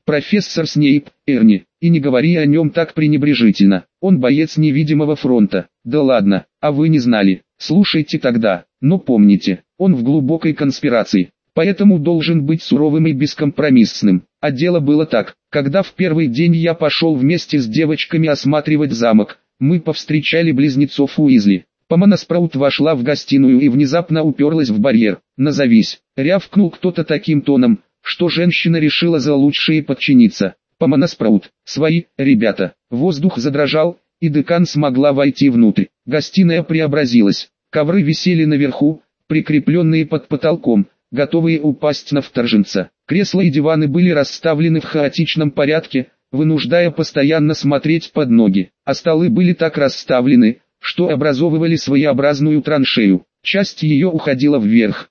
Профессор Снейп, Эрни, и не говори о нем так пренебрежительно, он боец невидимого фронта. Да ладно, а вы не знали, слушайте тогда, но помните, он в глубокой конспирации, поэтому должен быть суровым и бескомпромиссным. А дело было так, когда в первый день я пошел вместе с девочками осматривать замок, мы повстречали близнецов Уизли. Помана Спраут вошла в гостиную и внезапно уперлась в барьер. «Назовись», — рявкнул кто-то таким тоном, что женщина решила за лучшее подчиниться. Помана Спраут, свои, ребята. Воздух задрожал, и декан смогла войти внутрь. Гостиная преобразилась. Ковры висели наверху, прикрепленные под потолком, готовые упасть на вторженца. Кресла и диваны были расставлены в хаотичном порядке, вынуждая постоянно смотреть под ноги. А столы были так расставлены, что образовывали своеобразную траншею. Часть ее уходила вверх.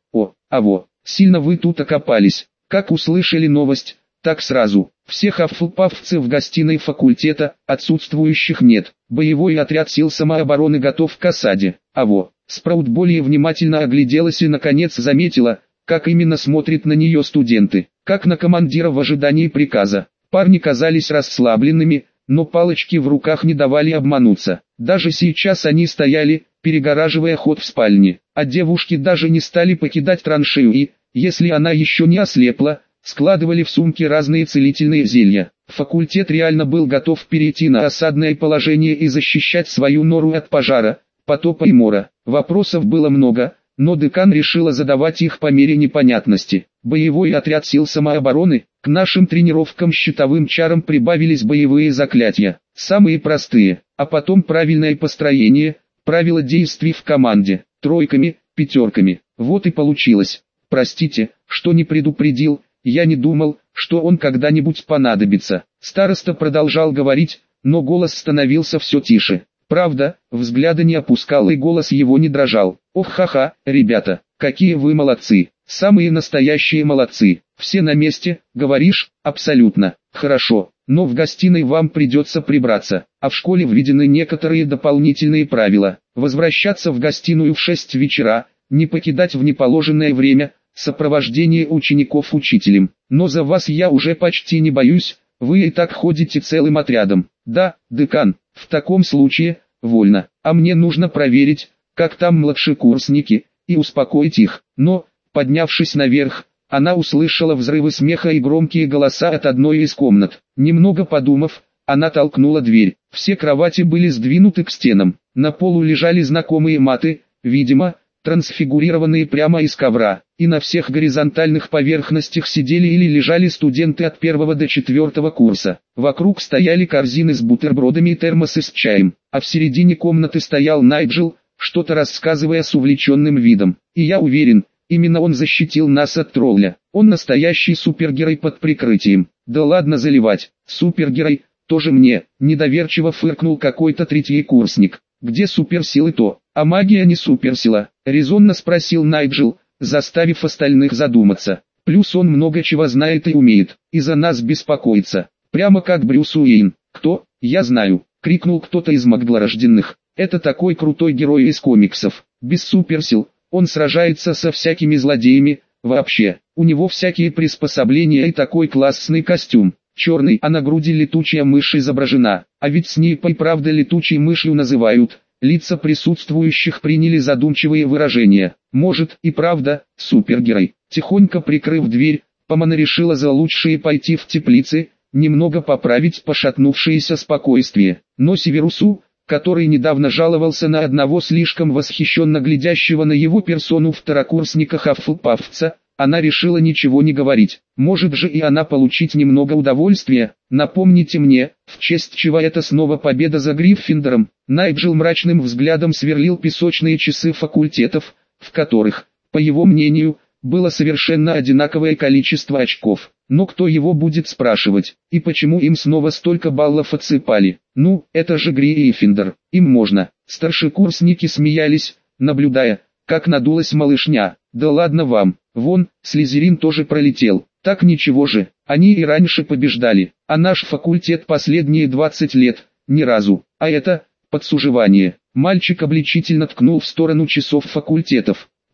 Сильно вы тут окопались. Как услышали новость, так сразу. Всех афлпавцев в гостиной факультета, отсутствующих нет. Боевой отряд сил самообороны готов к осаде. Спраут более внимательно огляделась и наконец заметила, как именно смотрят на нее студенты, как на командира в ожидании приказа. Парни казались расслабленными, но палочки в руках не давали обмануться. Даже сейчас они стояли, перегораживая ход в спальне, а девушки даже не стали покидать траншею и, если она еще не ослепла, складывали в сумки разные целительные зелья. Факультет реально был готов перейти на осадное положение и защищать свою нору от пожара, потопа и мора. Вопросов было много, но декан решила задавать их по мере непонятности. Боевой отряд сил самообороны, к нашим тренировкам щитовым чарам прибавились боевые заклятия, самые простые, а потом правильное построение, правила действий в команде, тройками, пятерками. Вот и получилось. Простите, что не предупредил, я не думал, что он когда-нибудь понадобится. Староста продолжал говорить, но голос становился все тише. Правда, взгляда не опускал и голос его не дрожал. Ох, ха-ха, ребята, какие вы молодцы, самые настоящие молодцы. Все на месте, говоришь? Абсолютно. Хорошо, но в гостиной вам придется прибраться, а в школе введены некоторые дополнительные правила. Возвращаться в гостиную в 6 вечера, не покидать в неположенное время, сопровождение учеников учителем. Но за вас я уже почти не боюсь, вы и так ходите целым отрядом. Да, декан, в таком случае, вольно. А мне нужно проверить, как там младшекурсники, и успокоить их. Но, поднявшись наверх, она услышала взрывы смеха и громкие голоса от одной из комнат. Немного подумав, она толкнула дверь. Все кровати были сдвинуты к стенам. На полу лежали знакомые маты, видимо, трансфигурированные прямо из ковра, и на всех горизонтальных поверхностях сидели или лежали студенты от 1 до 4 курса. Вокруг стояли корзины с бутербродами и термосы с чаем, а в середине комнаты стоял Найджел, что-то рассказывая с увлеченным видом. И я уверен, именно он защитил нас от тролля. Он настоящий супергерой под прикрытием. Да ладно заливать, супергерой, тоже мне, недоверчиво фыркнул какой-то третьекурсник. Где суперсилы-то? А магия не суперсила, резонно спросил Найджел, заставив остальных задуматься. Плюс он много чего знает и умеет, и за нас беспокоится. Прямо как Брюс Уэйн. Кто? Я знаю, крикнул кто-то из магдлорожденных. Это такой крутой герой из комиксов. Без суперсил, он сражается со всякими злодеями, вообще. У него всякие приспособления и такой классный костюм. Черный, а на груди летучая мышь изображена. А ведь Снейпа и правда летучей мышью называют. Лица присутствующих приняли задумчивые выражения. Может и правда, супергерой. Тихонько прикрыв дверь, Помана решила за лучшее пойти в теплицы, немного поправить пошатнувшееся спокойствие. Но Северусу, который недавно жаловался на одного слишком восхищенно глядящего на его персону второкурсника Хаффлпафца, она решила ничего не говорить. Может же и она получить немного удовольствия. Напомните мне, в честь чего это снова победа за Гриффиндором. Найджел мрачным взглядом сверлил песочные часы факультетов, в которых, по его мнению, было совершенно одинаковое количество очков. Но кто его будет спрашивать, и почему им снова столько баллов отсыпали? Ну, это же Гриффиндор, им можно. Старшекурсники смеялись, наблюдая, как надулась малышня. Да ладно вам, вон, Слизерин тоже пролетел. Так ничего же, они и раньше побеждали, а наш факультет последние 20 лет, ни разу. А это, подсуживание. Мальчик обличительно ткнул в сторону часов факультетов.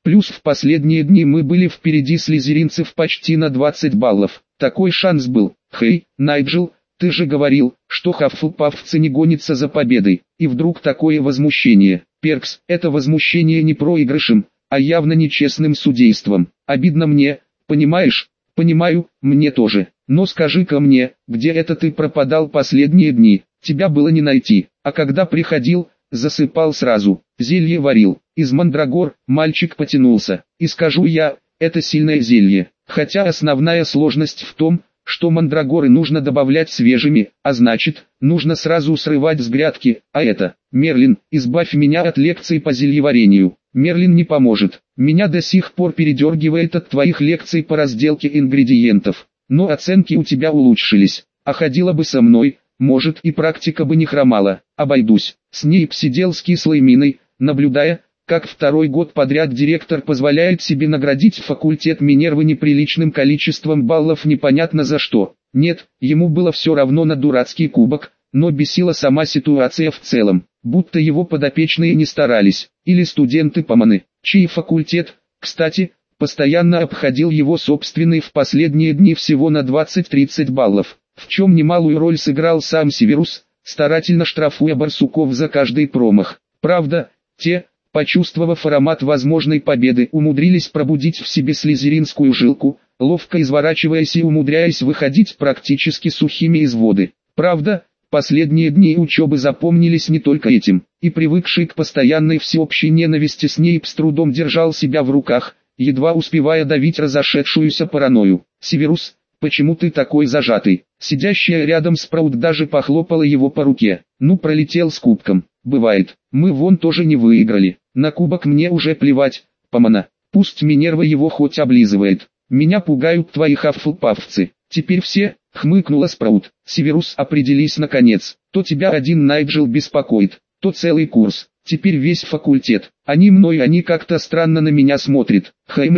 Плюс в последние дни мы были впереди слизеринцев почти на 20 баллов. Такой шанс был. Хей, Найджел, ты же говорил, что хаффлпаффцы не гонятся за победой. И вдруг такое возмущение. Перкс, это возмущение не проигрышем, а явно нечестным судейством. Обидно мне, понимаешь? Понимаю, мне тоже. Но скажи-ка мне, где это ты пропадал последние дни? Тебя было не найти. А когда приходил, засыпал сразу. Зелье варил. Из мандрагор. Мальчик потянулся. И скажу я, это сильное зелье. Хотя основная сложность в том, что мандрагоры нужно добавлять свежими, а значит, нужно сразу срывать с грядки, а это, Мерлин, избавь меня от лекций по зельеварению. Мерлин не поможет. Меня до сих пор передергивает от твоих лекций по разделке ингредиентов. Но оценки у тебя улучшились. А ходила бы со мной, может и практика бы не хромала. Обойдусь. Снейп сидел с кислой миной, наблюдая, как второй год подряд директор позволяет себе наградить факультет Минервы неприличным количеством баллов непонятно за что. Нет, ему было все равно на дурацкий кубок, но бесила сама ситуация в целом, будто его подопечные не старались, или студенты Поманы, чей факультет, кстати, постоянно обходил его собственный в последние дни всего на 20-30 баллов, в чем немалую роль сыграл сам Северус, старательно штрафуя барсуков за каждый промах. Правда, те, почувствовав аромат возможной победы, умудрились пробудить в себе слизеринскую жилку, ловко изворачиваясь и умудряясь выходить практически сухими из воды. Правда, последние дни учебы запомнились не только этим, и привыкший к постоянной всеобщей ненависти Снейп с трудом держал себя в руках, едва успевая давить разошедшуюся паранойю. «Северус, почему ты такой зажатый?» Сидящая рядом Спраут даже похлопала его по руке. «Ну, пролетел с кубком. Бывает, мы вон тоже не выиграли. На кубок мне уже плевать, Помана. Пусть Минерва его хоть облизывает. Меня пугают твои хаффлпаффцы. Теперь все», — хмыкнула Спраут. «Северус, определись наконец. То тебя один Найджел беспокоит, то целый курс. Теперь весь факультет. Они как-то странно на меня смотрят».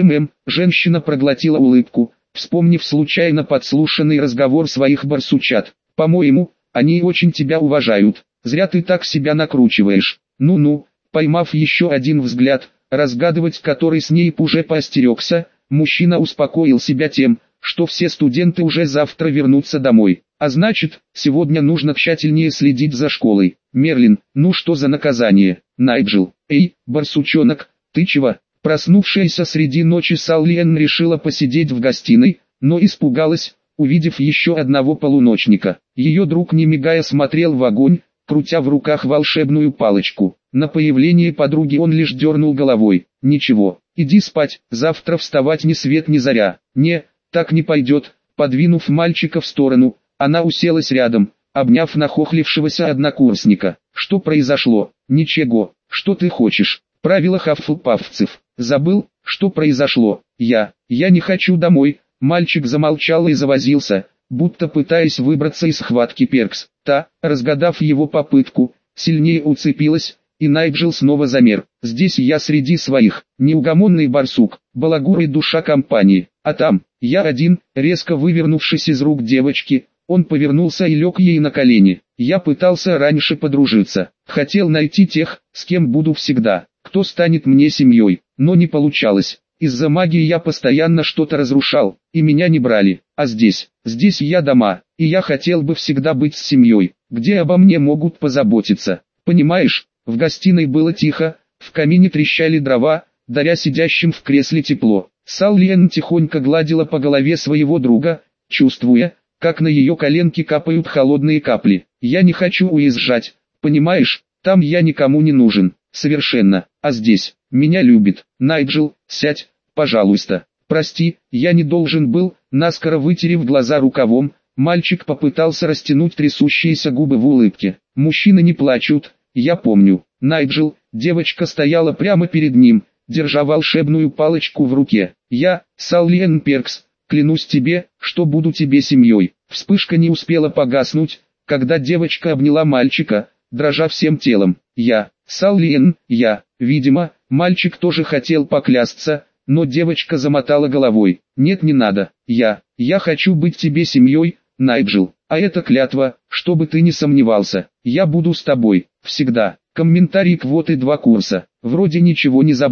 Женщина проглотила улыбку, вспомнив случайно подслушанный разговор своих барсучат. «По-моему, они очень тебя уважают. Зря ты так себя накручиваешь». Ну-ну, поймав еще один взгляд, разгадывать который Снейп уже поостерегся, мужчина успокоил себя тем, что все студенты уже завтра вернутся домой. А значит, сегодня нужно тщательнее следить за школой. «Мерлин, ну что за наказание?» «Найджел, эй, барсучонок, ты чего?» Проснувшаяся среди ночи Саллиен решила посидеть в гостиной, но испугалась, увидев еще одного полуночника. Ее друг не мигая смотрел в огонь, крутя в руках волшебную палочку. На появление подруги он лишь дернул головой. «Ничего, иди спать, завтра вставать ни свет ни заря». «Не, так не пойдет». Подвинув мальчика в сторону, она уселась рядом, обняв нахохлившегося однокурсника. «Что произошло?» «Ничего, что ты хочешь?» «Правила хаффлпаффцев. Забыл, что произошло?» Я не хочу домой». Мальчик замолчал и завозился, будто пытаясь выбраться из схватки Перкс. Та, разгадав его попытку, сильнее уцепилась, и Найджел снова замер. «Здесь я среди своих, неугомонный барсук, балагур и душа компании, а там, я один». Резко вывернувшись из рук девочки, он повернулся и лег ей на колени. «Я пытался раньше подружиться, хотел найти тех, с кем буду всегда, кто станет мне семьей, но не получалось. Из-за магии я постоянно что-то разрушал, и меня не брали. А здесь я дома, и я хотел бы всегда быть с семьей, где обо мне могут позаботиться. Понимаешь?» В гостиной было тихо, в камине трещали дрова, даря сидящим в кресле тепло. Саллиен тихонько гладила по голове своего друга, чувствуя, как на ее коленки капают холодные капли. «Я не хочу уезжать, понимаешь, там я никому не нужен, совершенно, а здесь, меня любит. Найджел, сядь, пожалуйста. Прости, я не должен был». Наскоро вытерев глаза рукавом, мальчик попытался растянуть трясущиеся губы в улыбке. «Мужчины не плачут, я помню». Найджел, девочка стояла прямо перед ним, держа волшебную палочку в руке. «Я, Саллиен Перкс, клянусь тебе, что буду тебе семьей». Вспышка не успела погаснуть, когда девочка обняла мальчика, дрожа всем телом. «Я, Саллиен, я». Видимо, мальчик тоже хотел поклясться, но девочка замотала головой. «Нет, не надо. Я хочу быть тебе семьей, Найджел. А это клятва, чтобы ты не сомневался. Я буду с тобой, всегда». Комментарий квоты 2 курса. Вроде ничего не забыл.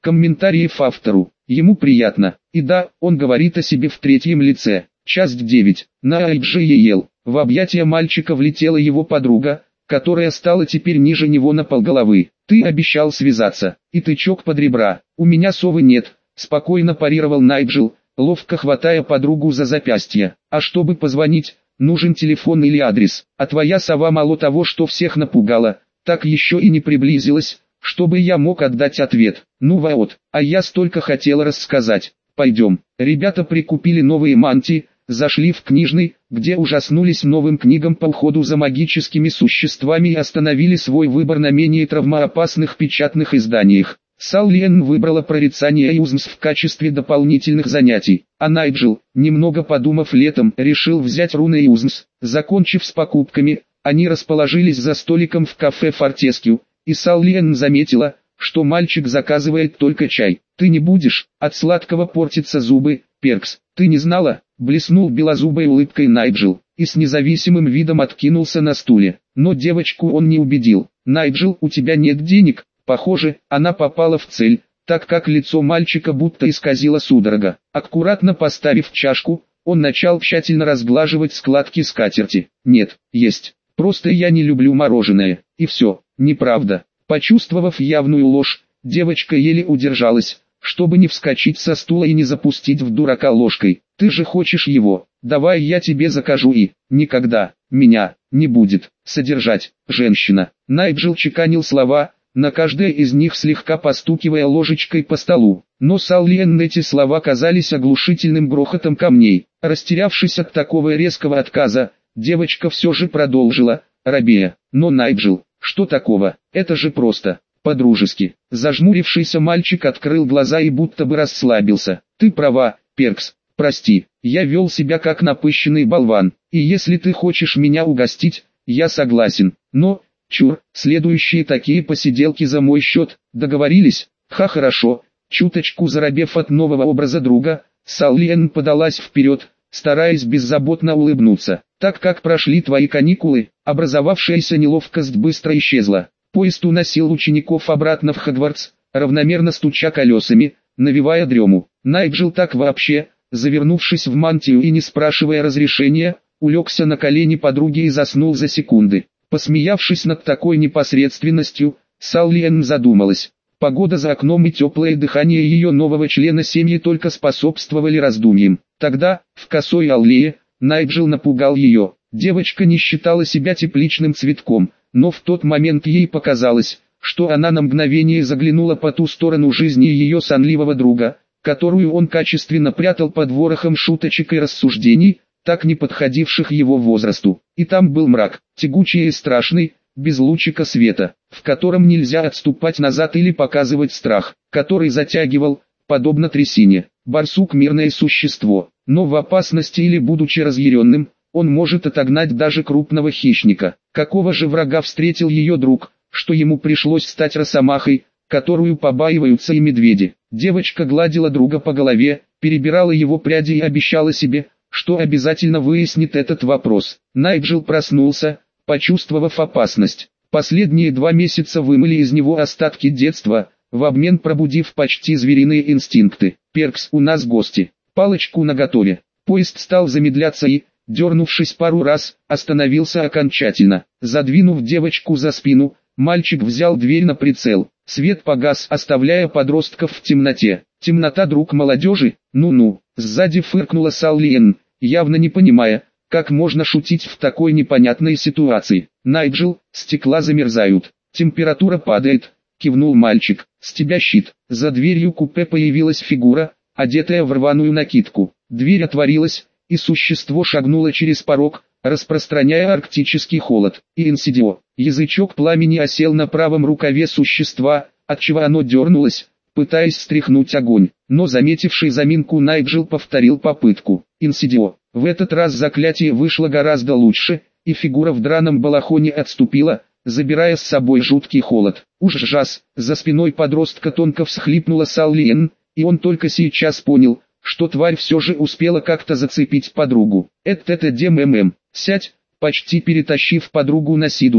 комментариев автору. Ему приятно. И да, он говорит о себе в третьем лице. Часть 9. На IGEL. В объятия мальчика влетела его подруга, которая стала теперь ниже него на полголовы. «Ты обещал связаться, и тычок под ребра. У меня совы нет», — спокойно парировал Найджел, ловко хватая подругу за запястье. «А чтобы позвонить, нужен телефон или адрес. А твоя сова мало того, что всех напугала, так еще и не приблизилась, чтобы я мог отдать ответ. Ну вот, а я столько хотела рассказать. Пойдем». Ребята прикупили новые мантии, зашли в книжный, где ужаснулись новым книгам по уходу за магическими существами и остановили свой выбор на менее травмоопасных печатных изданиях. Саллиен выбрала прорицание и УЗМС в качестве дополнительных занятий, а Найджел, немного подумав летом, решил взять руны и УЗМС. Закончив с покупками, они расположились за столиком в кафе Фортескью, и Саллиен заметила, что мальчик заказывает только чай. «Ты не будешь, от сладкого портятся зубы, Перкс, ты не знала?» Блеснул белозубой улыбкой Найджел, и с независимым видом откинулся на стуле. Но девочку он не убедил. «Найджел, у тебя нет денег?» Похоже, она попала в цель, так как лицо мальчика будто исказило судорога. Аккуратно поставив чашку, он начал тщательно разглаживать складки скатерти. «Нет, есть. Просто я не люблю мороженое, и все». «Неправда». Почувствовав явную ложь, девочка еле удержалась, чтобы не вскочить со стула и не запустить в дурака ложкой. «Ты же хочешь его, давай я тебе закажу и...» «Никогда, меня, не будет, содержать, женщина». Найджел чеканил слова, на каждое из них слегка постукивая ложечкой по столу. Но Саллиен эти слова казались оглушительным грохотом камней. Растерявшись от такого резкого отказа, девочка все же продолжила, робея. «Но Найджел, что такого, это же просто, по-дружески». Зажмурившийся мальчик открыл глаза и будто бы расслабился. «Ты права, Перкс, прости, я вел себя как напыщенный болван, и если ты хочешь меня угостить, я согласен, но, чур, следующие такие посиделки за мой счет, договорились?» «Ха, хорошо». Чуточку заробев от нового образа друга, Саллиен подалась вперед, стараясь беззаботно улыбнуться. «Так как прошли твои каникулы?» Образовавшаяся неловкость быстро исчезла. Поезд уносил учеников обратно в Хогвартс, равномерно стуча колесами, навевая дрему. Найджел так вообще, завернувшись в мантию и не спрашивая разрешения, улегся на колени подруги и заснул за секунды. Посмеявшись над такой непосредственностью, Саллиен задумалась. Погода за окном и теплое дыхание ее нового члена семьи только способствовали раздумьям. Тогда, в косой аллее, Найджел напугал ее. Девочка не считала себя тепличным цветком, но в тот момент ей показалось, что она на мгновение заглянула по ту сторону жизни ее сонливого друга, которую он качественно прятал под ворохом шуточек и рассуждений, так не подходивших его возрасту. И там был мрак, тягучий и страшный, без лучика света, в котором нельзя отступать назад или показывать страх, который затягивал, подобно трясине. Барсук — мирное существо, но в опасности или будучи разъяренным, он может отогнать даже крупного хищника. Какого же врага встретил ее друг, что ему пришлось стать росомахой, которую побаиваются и медведи? Девочка гладила друга по голове, перебирала его пряди и обещала себе, что обязательно выяснит этот вопрос. Найджел проснулся, почувствовав опасность. Последние 2 месяца вымыли из него остатки детства, в обмен пробудив почти звериные инстинкты. «Перкс, у нас гости». Палочку наготове. Поезд стал замедляться и, дернувшись пару раз, остановился окончательно. Задвинув девочку за спину, мальчик взял дверь на прицел. Свет погас, оставляя подростков в темноте. «Темнота — друг молодежи? Ну-ну». Сзади фыркнула Саллиен, явно не понимая, как можно шутить в такой непонятной ситуации. «Найджел, стекла замерзают. Температура падает», — кивнул мальчик. «С тебя щит». За дверью купе появилась фигура, одетая в рваную накидку. Дверь отворилась, и существо шагнуло через порог, распространяя арктический холод. И инсидио. Язычок пламени осел на правом рукаве существа, отчего оно дернулось, пытаясь стряхнуть огонь. Но заметивший заминку Найджел повторил попытку. Инсидио. В этот раз заклятие вышло гораздо лучше, и фигура в драном балахоне отступила, забирая с собой жуткий холод. Ужас! За спиной подростка тонко всхлипнула Саллиен, и он только сейчас понял, что тварь все же успела как-то зацепить подругу. «Это ДММ, сядь!» Почти перетащив подругу на сидушку,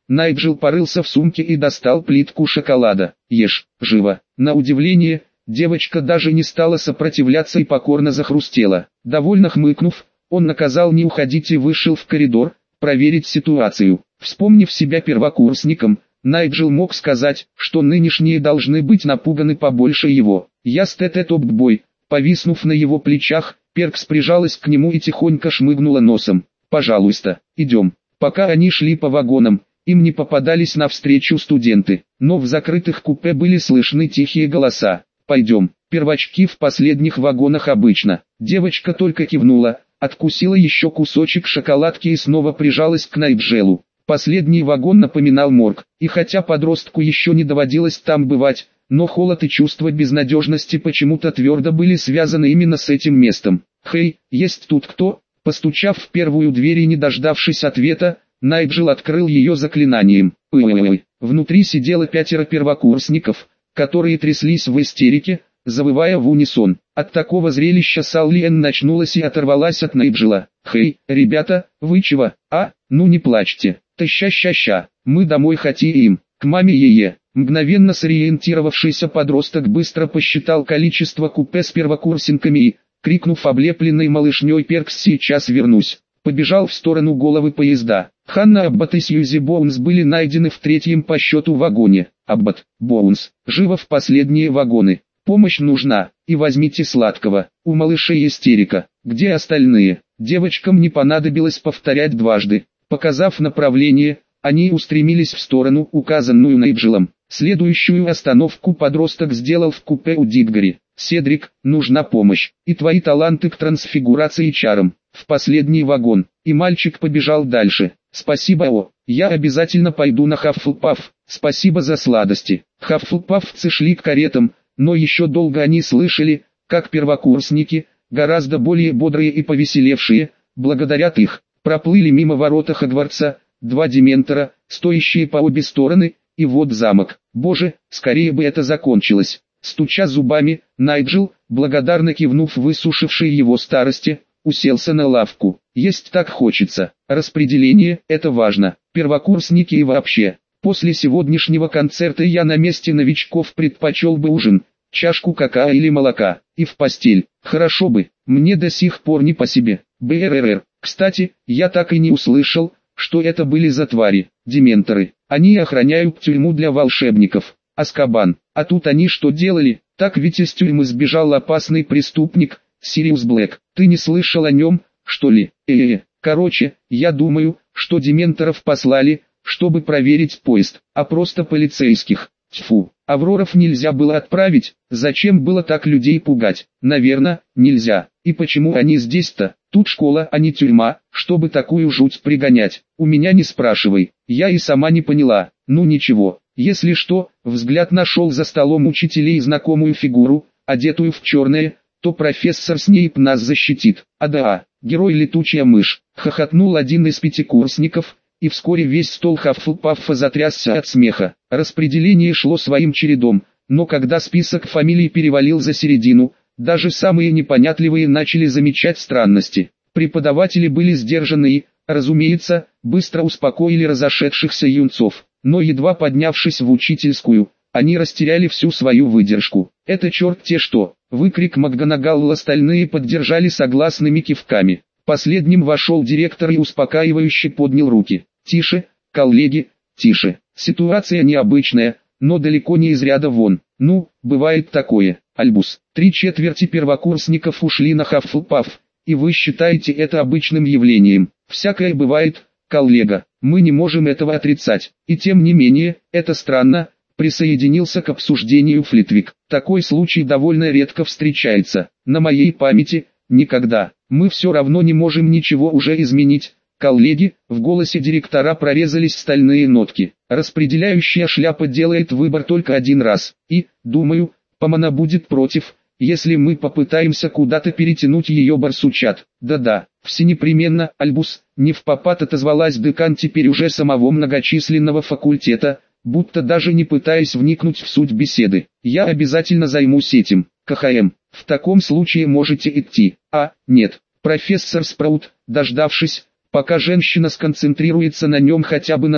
Найджел порылся в сумке и достал плитку шоколада. «Ешь, живо». На удивление, девочка даже не стала сопротивляться и покорно захрустела. Довольно хмыкнув, он наказал не уходить и вышел в коридор, проверить ситуацию. Вспомнив себя первокурсником, Найджел мог сказать, что нынешние должны быть напуганы побольше его. «Я топ-бой». Повиснув на его плечах, Перкс прижалась к нему и тихонько шмыгнула носом. «Пожалуйста, идем». Пока они шли по вагонам, им не попадались навстречу студенты, но в закрытых купе были слышны тихие голоса. «Пойдем, первочки в последних вагонах обычно». Девочка только кивнула, откусила еще кусочек шоколадки и снова прижалась к Найджелу. Последний вагон напоминал морг, и хотя подростку еще не доводилось там бывать, но холод и чувство безнадежности почему-то твердо были связаны именно с этим местом. «Хей, есть тут кто?» Постучав в первую дверь и не дождавшись ответа, Найджел открыл ее заклинанием. Внутри сидело 5 первокурсников, которые тряслись в истерике, завывая в унисон. От такого зрелища Саллиен начнулась и оторвалась от Найджела. «Хей, ребята, вы чего? Ну не плачьте. Ща, мы домой хотим, к маме Ее». Мгновенно сориентировавшийся подросток быстро посчитал количество купе с первокурсниками и, крикнув облепленной малышней «Перкс, сейчас вернусь», побежал в сторону головы поезда. Ханна Аббат и Сьюзи Боунс были найдены в 3-м по счету вагоне. «Аббат, Боунс, живо в последние вагоны. Помощь нужна, и возьмите сладкого, у малышей истерика». «Где остальные?» Девочкам не понадобилось повторять дважды. Показав направление, они устремились в сторону, указанную Найджелом. Следующую остановку подросток сделал в купе у Диггори. «Седрик, нужна помощь, и твои таланты к трансфигурации чарам. В последний вагон». И мальчик побежал дальше. «Спасибо, я обязательно пойду на Хаффлпаф, спасибо за сладости». Хаффлпафцы шли к каретам, но еще долго они слышали, как первокурсники, гораздо более бодрые и повеселевшие, благодарят их. Проплыли мимо ворота Хогвартса, 2 дементора, стоящие по обе стороны, и вот замок. Боже, скорее бы это закончилось. Стуча зубами, Найджел, благодарно кивнув высушившей его старости, уселся на лавку. Есть так хочется. Распределение – это важно. Первокурсники и вообще. После сегодняшнего концерта я на месте новичков предпочел бы ужин, чашку какао или молока, и в постель. Хорошо бы, мне до сих пор не по себе. БРР. Кстати, я так и не услышал, что это были за твари. Дементоры. Они охраняют тюрьму для волшебников. Азкабан. А тут они что делали? Так ведь из тюрьмы сбежал опасный преступник, Сириус Блэк. Ты не слышал о нем, что ли? Короче, я думаю, что дементоров послали, чтобы проверить поезд, а просто полицейских. Тьфу, Авроров нельзя было отправить, зачем было так людей пугать? Наверное, нельзя. И почему они здесь-то? Тут школа, а не тюрьма, чтобы такую жуть пригонять. У меня не спрашивай, я и сама не поняла. Ну ничего, если что, взгляд нашел за столом учителей знакомую фигуру, одетую в черное, то профессор Снейп нас защитит. Да, герой летучая мышь, хохотнул один из пятикурсников, и вскоре весь стол Хаффлпаффа затрясся от смеха. Распределение шло своим чередом, но когда список фамилий перевалил за середину, даже самые непонятливые начали замечать странности. Преподаватели были сдержаны и, разумеется, быстро успокоили разошедшихся юнцов, но едва поднявшись в учительскую, они растеряли всю свою выдержку. «Это черт те что!» — выкрик МакГонагал, остальные поддержали согласными кивками. Последним вошел директор и успокаивающе поднял руки. «Тише, коллеги, тише. Ситуация необычная, но далеко не из ряда вон. Ну, бывает такое. Альбус, 3/4 первокурсников ушли на Хаффлпаф, и вы считаете это обычным явлением. Всякое бывает, коллега, мы не можем этого отрицать. И тем не менее, это странно», присоединился к обсуждению Флитвик. «Такой случай довольно редко встречается. На моей памяти, никогда. Мы все равно не можем ничего уже изменить». «Коллеги», в голосе директора прорезались стальные нотки. «Распределяющая шляпа делает выбор только один раз. И, думаю, Помана будет против, если мы попытаемся куда-то перетянуть ее барсучат». «Да-да, все непременно, Альбус», не впопад отозвалась декан теперь уже самого многочисленного факультета, будто даже не пытаясь вникнуть в суть беседы. «Я обязательно займусь этим, КХМ. В таком случае можете идти». «Нет». Профессор Спраут, дождавшись, Пока женщина сконцентрируется на нем хотя бы на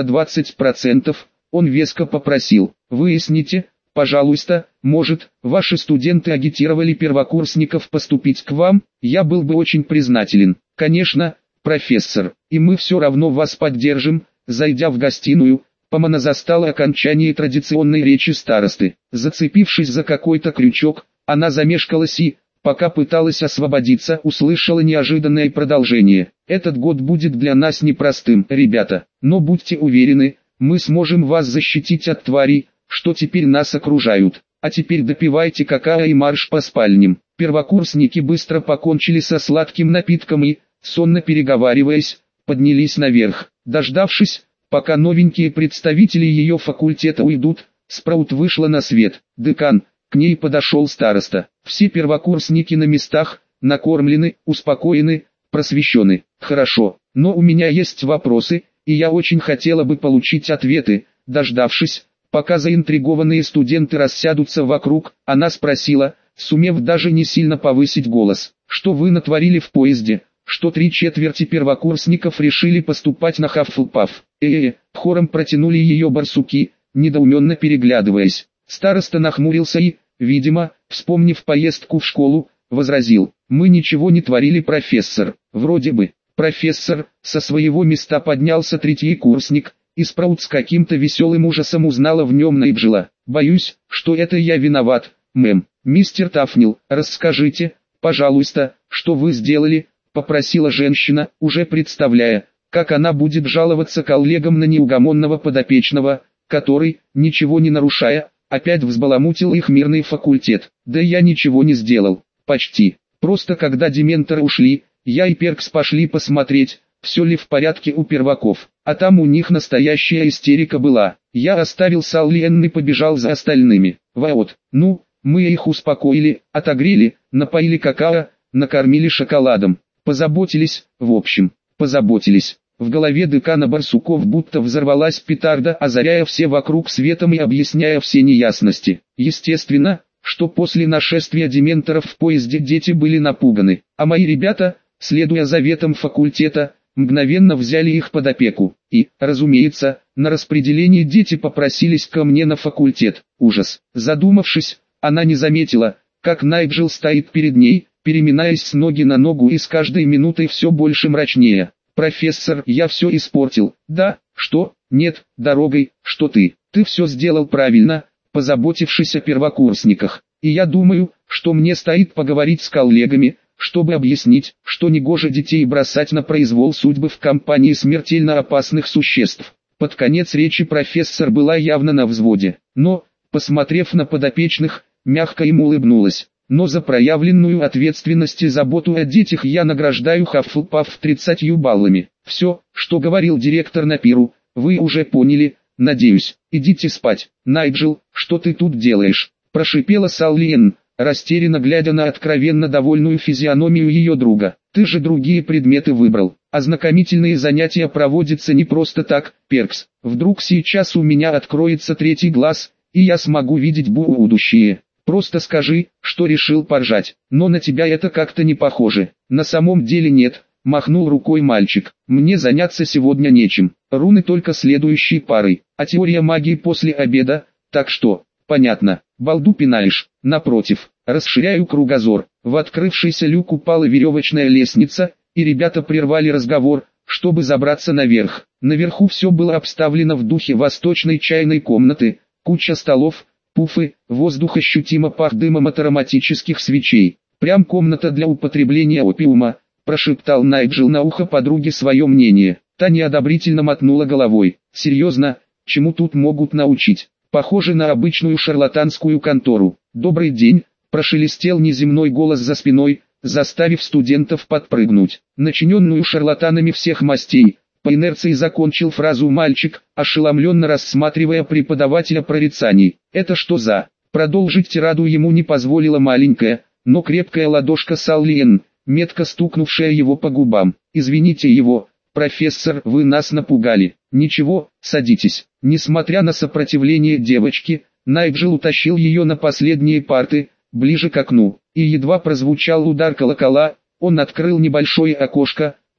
20%, он веско попросил: выясните, пожалуйста, может, ваши студенты агитировали первокурсников поступить к вам? Я был бы очень признателен. Конечно, профессор, и мы все равно вас поддержим. Зайдя в гостиную, Помана застала окончание традиционной речи старосты. Зацепившись за какой-то крючок, она замешкалась и, пока пыталась освободиться, услышала неожиданное продолжение. Этот год будет для нас непростым, ребята, но будьте уверены, мы сможем вас защитить от тварей, что теперь нас окружают. А теперь допивайте какао и марш по спальням. Первокурсники быстро покончили со сладким напитком и, сонно переговариваясь, поднялись наверх. Дождавшись, пока новенькие представители ее факультета уйдут, Спраут вышла на свет. Декан, к ней подошел староста. Все первокурсники на местах, накормлены, успокоены, просвещены. Хорошо, но у меня есть вопросы, и я очень хотела бы получить ответы. Дождавшись, пока заинтригованные студенты рассядутся вокруг, она спросила, сумев даже не сильно повысить голос: что вы натворили в поезде, что 3/4 первокурсников решили поступать на Хаффлпаф? Хором протянули ее барсуки, недоуменно переглядываясь. Староста нахмурился и, видимо, вспомнив поездку в школу, возразил: мы ничего не творили, профессор. Вроде бы. Профессор, со своего места поднялся третий курсник, и Спраут с каким-то веселым ужасом узнала в нем Найджела. Боюсь, что это я виноват, мэм. Мистер Тафнил, расскажите, пожалуйста, что вы сделали, попросила женщина, уже представляя, как она будет жаловаться коллегам на неугомонного подопечного, который, ничего не нарушая, опять взбаламутил их мирный факультет. Да я ничего не сделал, почти. Просто когда дементоры ушли, я и Перкс пошли посмотреть, все ли в порядке у перваков, а там у них настоящая истерика была. Я оставил Саллиен и побежал за остальными. Вот, ну, мы их успокоили, отогрели, напоили какао, накормили шоколадом. Позаботились, в общем, позаботились. В голове декана Барсуков будто взорвалась петарда, озаряя все вокруг светом и объясняя все неясности. Естественно, что после нашествия дементоров в поезде дети были напуганы, а мои ребята, следуя заветам факультета, мгновенно взяли их под опеку. И, разумеется, на распределение дети попросились ко мне на факультет. Ужас. Задумавшись, она не заметила, как Найджел стоит перед ней, переминаясь с ноги на ногу и с каждой минутой все больше мрачнее. «Профессор, я все испортил». «Да, что? Нет, дорогой, что ты? Ты все сделал правильно, позаботившись о первокурсниках. И я думаю, что мне стоит поговорить с коллегами, чтобы объяснить, что негоже детей бросать на произвол судьбы в компании смертельно опасных существ». Под конец речи профессор была явно на взводе, но, посмотрев на подопечных, мягко им улыбнулась. Но за проявленную ответственность и заботу о детях я награждаю Хаффлпаф 30 баллами. Все, что говорил директор на пиру, вы уже поняли, надеюсь. Идите спать. Найджел, что ты тут делаешь? Прошипела Саллиен, растерянно глядя на откровенно довольную физиономию ее друга. Ты же другие предметы выбрал. Ознакомительные занятия проводятся не просто так, Перкс. Вдруг сейчас у меня откроется третий глаз, и я смогу видеть будущее. Просто скажи, что решил поржать, но на тебя это как-то не похоже. На самом деле нет, махнул рукой мальчик. Мне заняться сегодня нечем. Руны только следующей парой, а теория магии после обеда, так что, понятно, балду пинаешь. Напротив, расширяю кругозор. В открывшийся люк упала веревочная лестница, и ребята прервали разговор, чтобы забраться наверх. Наверху все было обставлено в духе восточной чайной комнаты, куча столов, пуфы, воздух ощутимо пах дымом от ароматических свечей. Прям комната для употребления опиума, прошептал Найджел на ухо подруге свое мнение. Та неодобрительно мотнула головой. Серьезно, чему тут могут научить? Похоже на обычную шарлатанскую контору. Добрый день, прошелестел неземной голос за спиной, заставив студентов подпрыгнуть. Начиненную шарлатанами всех мастей. По инерции закончил фразу мальчик, ошеломленно рассматривая преподавателя прорицаний. Это что за? Продолжить тираду ему не позволила маленькая, но крепкая ладошка Саллиен, метко стукнувшая его по губам. Извините его, профессор, вы нас напугали. Ничего, садитесь. Несмотря на сопротивление девочки, Найджел утащил ее на последние парты, ближе к окну, и едва прозвучал удар колокола, он открыл небольшое окошко,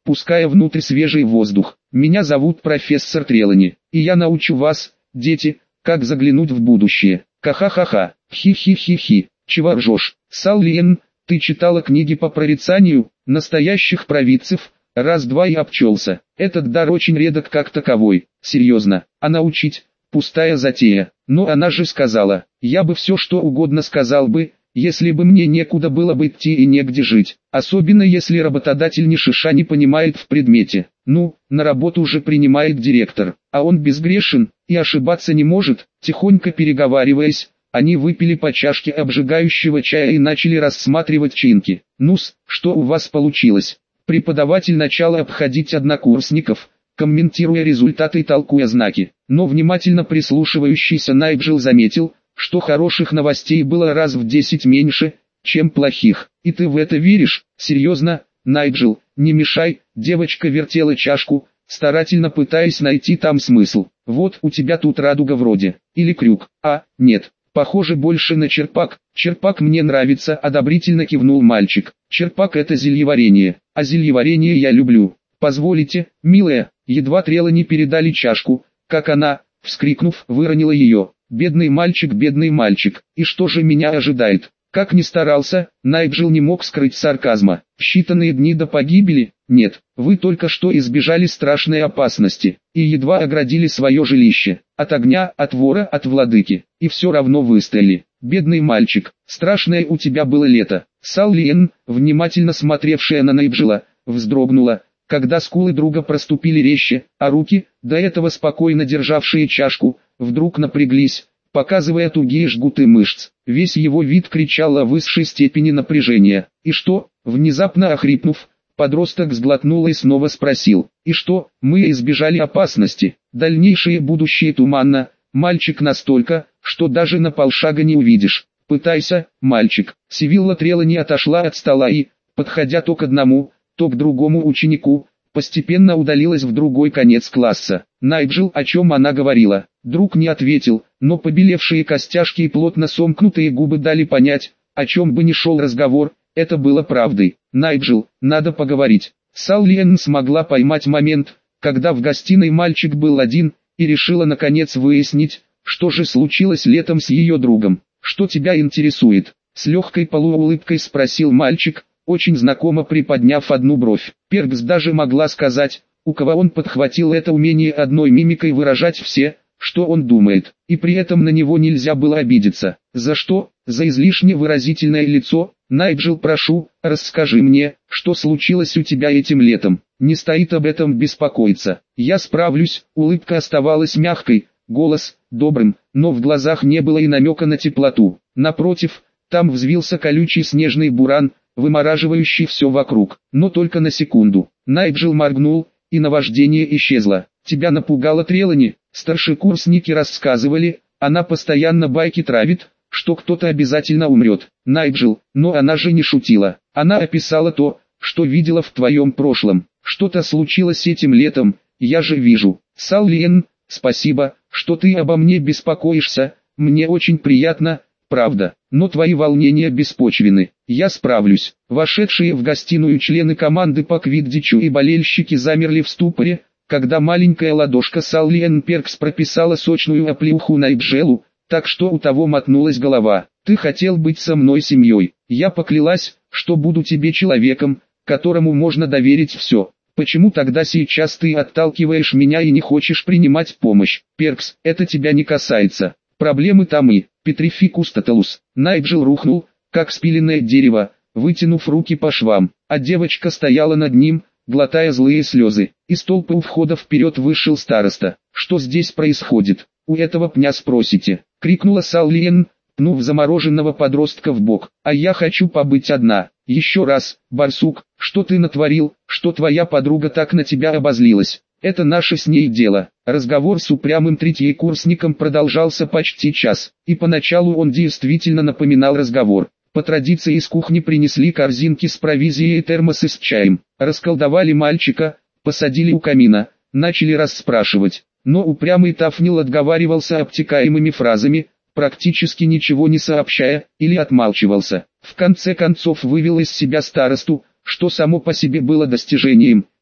пуская внутрь свежий воздух. «Меня зовут профессор Трелани, и я научу вас, дети, как заглянуть в будущее. Ха-ха-ха-ха, хи-хи-хи-хи, чего ржешь? Саллиен, ты читала книги по прорицанию, настоящих провидцев?» Раз-два и обчелся. Этот дар очень редок как таковой. Серьезно, а научить? Пустая затея. Но она же сказала, я бы все что угодно сказал бы, если бы мне некуда было бы идти и негде жить. Особенно если работодатель ни шиша не понимает в предмете. Ну, на работу уже принимает директор, а он безгрешен и ошибаться не может. Тихонько переговариваясь, они выпили по чашке обжигающего чая и начали рассматривать чинки. «Ну-с, что у вас получилось?» Преподаватель начал обходить однокурсников, комментируя результаты и толкуя знаки. Но внимательно прислушивающийся Найджел заметил, что хороших новостей было раз в 10 меньше, чем плохих. «И ты в это веришь? Серьезно, Найджел, не мешай», девочка вертела чашку, старательно пытаясь найти там смысл. «Вот у тебя тут радуга вроде, или крюк, нет. Похоже больше на черпак. Черпак мне нравится», одобрительно кивнул мальчик. «Черпак это зельеварение, а зельеварение я люблю. Позволите, милая?» Едва Трелани передали чашку, как она, вскрикнув, выронила ее. Бедный мальчик, и что же меня ожидает?» Как ни старался, Найджел не мог скрыть сарказма. «В считанные дни до погибели? Нет, вы только что избежали страшной опасности, и едва оградили свое жилище. От огня, от вора, от владыки, и все равно выстояли. Бедный мальчик, страшное у тебя было лето». Саллиен, внимательно смотревшая на Найджела, вздрогнула, когда скулы друга проступили резче, а руки, до этого спокойно державшие чашку, вдруг напряглись, показывая тугие жгуты мышц. Весь его вид кричал о высшей степени напряжения. «И что?» Внезапно охрипнув, подросток сглотнул и снова спросил. «И что? Мы избежали опасности. Дальнейшее будущее туманно. Мальчик настолько, что даже на полшага не увидишь. Пытайся, мальчик». Сивилла Трелани отошла от стола и, подходя то к одному, то к другому ученику, постепенно удалилась в другой конец класса. Найджел, о чем она говорила? Друг не ответил, но побелевшие костяшки и плотно сомкнутые губы дали понять, о чем бы ни шел разговор, это было правдой. «Найджел, надо поговорить». Саллиен смогла поймать момент, когда в гостиной мальчик был один, и решила наконец выяснить, что же случилось летом с ее другом. «Что тебя интересует?» С легкой полуулыбкой спросил мальчик, очень знакомо приподняв одну бровь. Перкс даже могла сказать, у кого он подхватил это умение одной мимикой выражать все, что он думает, и при этом на него нельзя было обидеться. «За что?» «За излишне выразительное лицо. Найджел, прошу, расскажи мне, что случилось у тебя этим летом. Не стоит об этом беспокоиться. Я справлюсь». Улыбка оставалась мягкой, голос добрым, но в глазах не было и намека на теплоту. Напротив, там взвился колючий снежный буран, вымораживающий все вокруг, но только на секунду. Найджел моргнул, и наваждение исчезло. «Тебя напугала Трелани?» Старшекурсники рассказывали, она постоянно байки травит, что кто-то обязательно умрет. Найджел, но она же не шутила. Она описала то, что видела в твоем прошлом. Что-то случилось этим летом, я же вижу. Саллиен, спасибо, что ты обо мне беспокоишься, мне очень приятно, правда, но твои волнения беспочвены. Я справлюсь». Вошедшие в гостиную члены команды по квиддичу и болельщики замерли в ступоре, когда маленькая ладошка Саллиен Перкс прописала сочную оплеуху Найджелу, так что у того мотнулась голова. «Ты хотел быть со мной семьей. Я поклялась, что буду тебе человеком, которому можно доверить все. Почему тогда сейчас ты отталкиваешь меня и не хочешь принимать помощь?» «Перкс, это тебя не касается. Проблемы там и Петрификус тоталус». Найджел рухнул, как спиленное дерево, вытянув руки по швам, а девочка стояла над ним, глотая злые слезы. Из толпы у входа вперед вышел староста. «Что здесь происходит? У этого пня спросите», — крикнула Саллиен, пнув замороженного подростка в бок. «А я хочу побыть одна. Еще раз, барсук, что ты натворил, что твоя подруга так на тебя обозлилась? Это наше с ней дело». Разговор с упрямым третьекурсником продолжался почти час, и поначалу он действительно напоминал разговор. По традиции из кухни принесли корзинки с провизией и термосы с чаем, расколдовали мальчика, посадили у камина, начали расспрашивать. Но упрямый Тафнил отговаривался обтекаемыми фразами, практически ничего не сообщая, или отмалчивался. В конце концов вывел из себя старосту, что само по себе было достижением,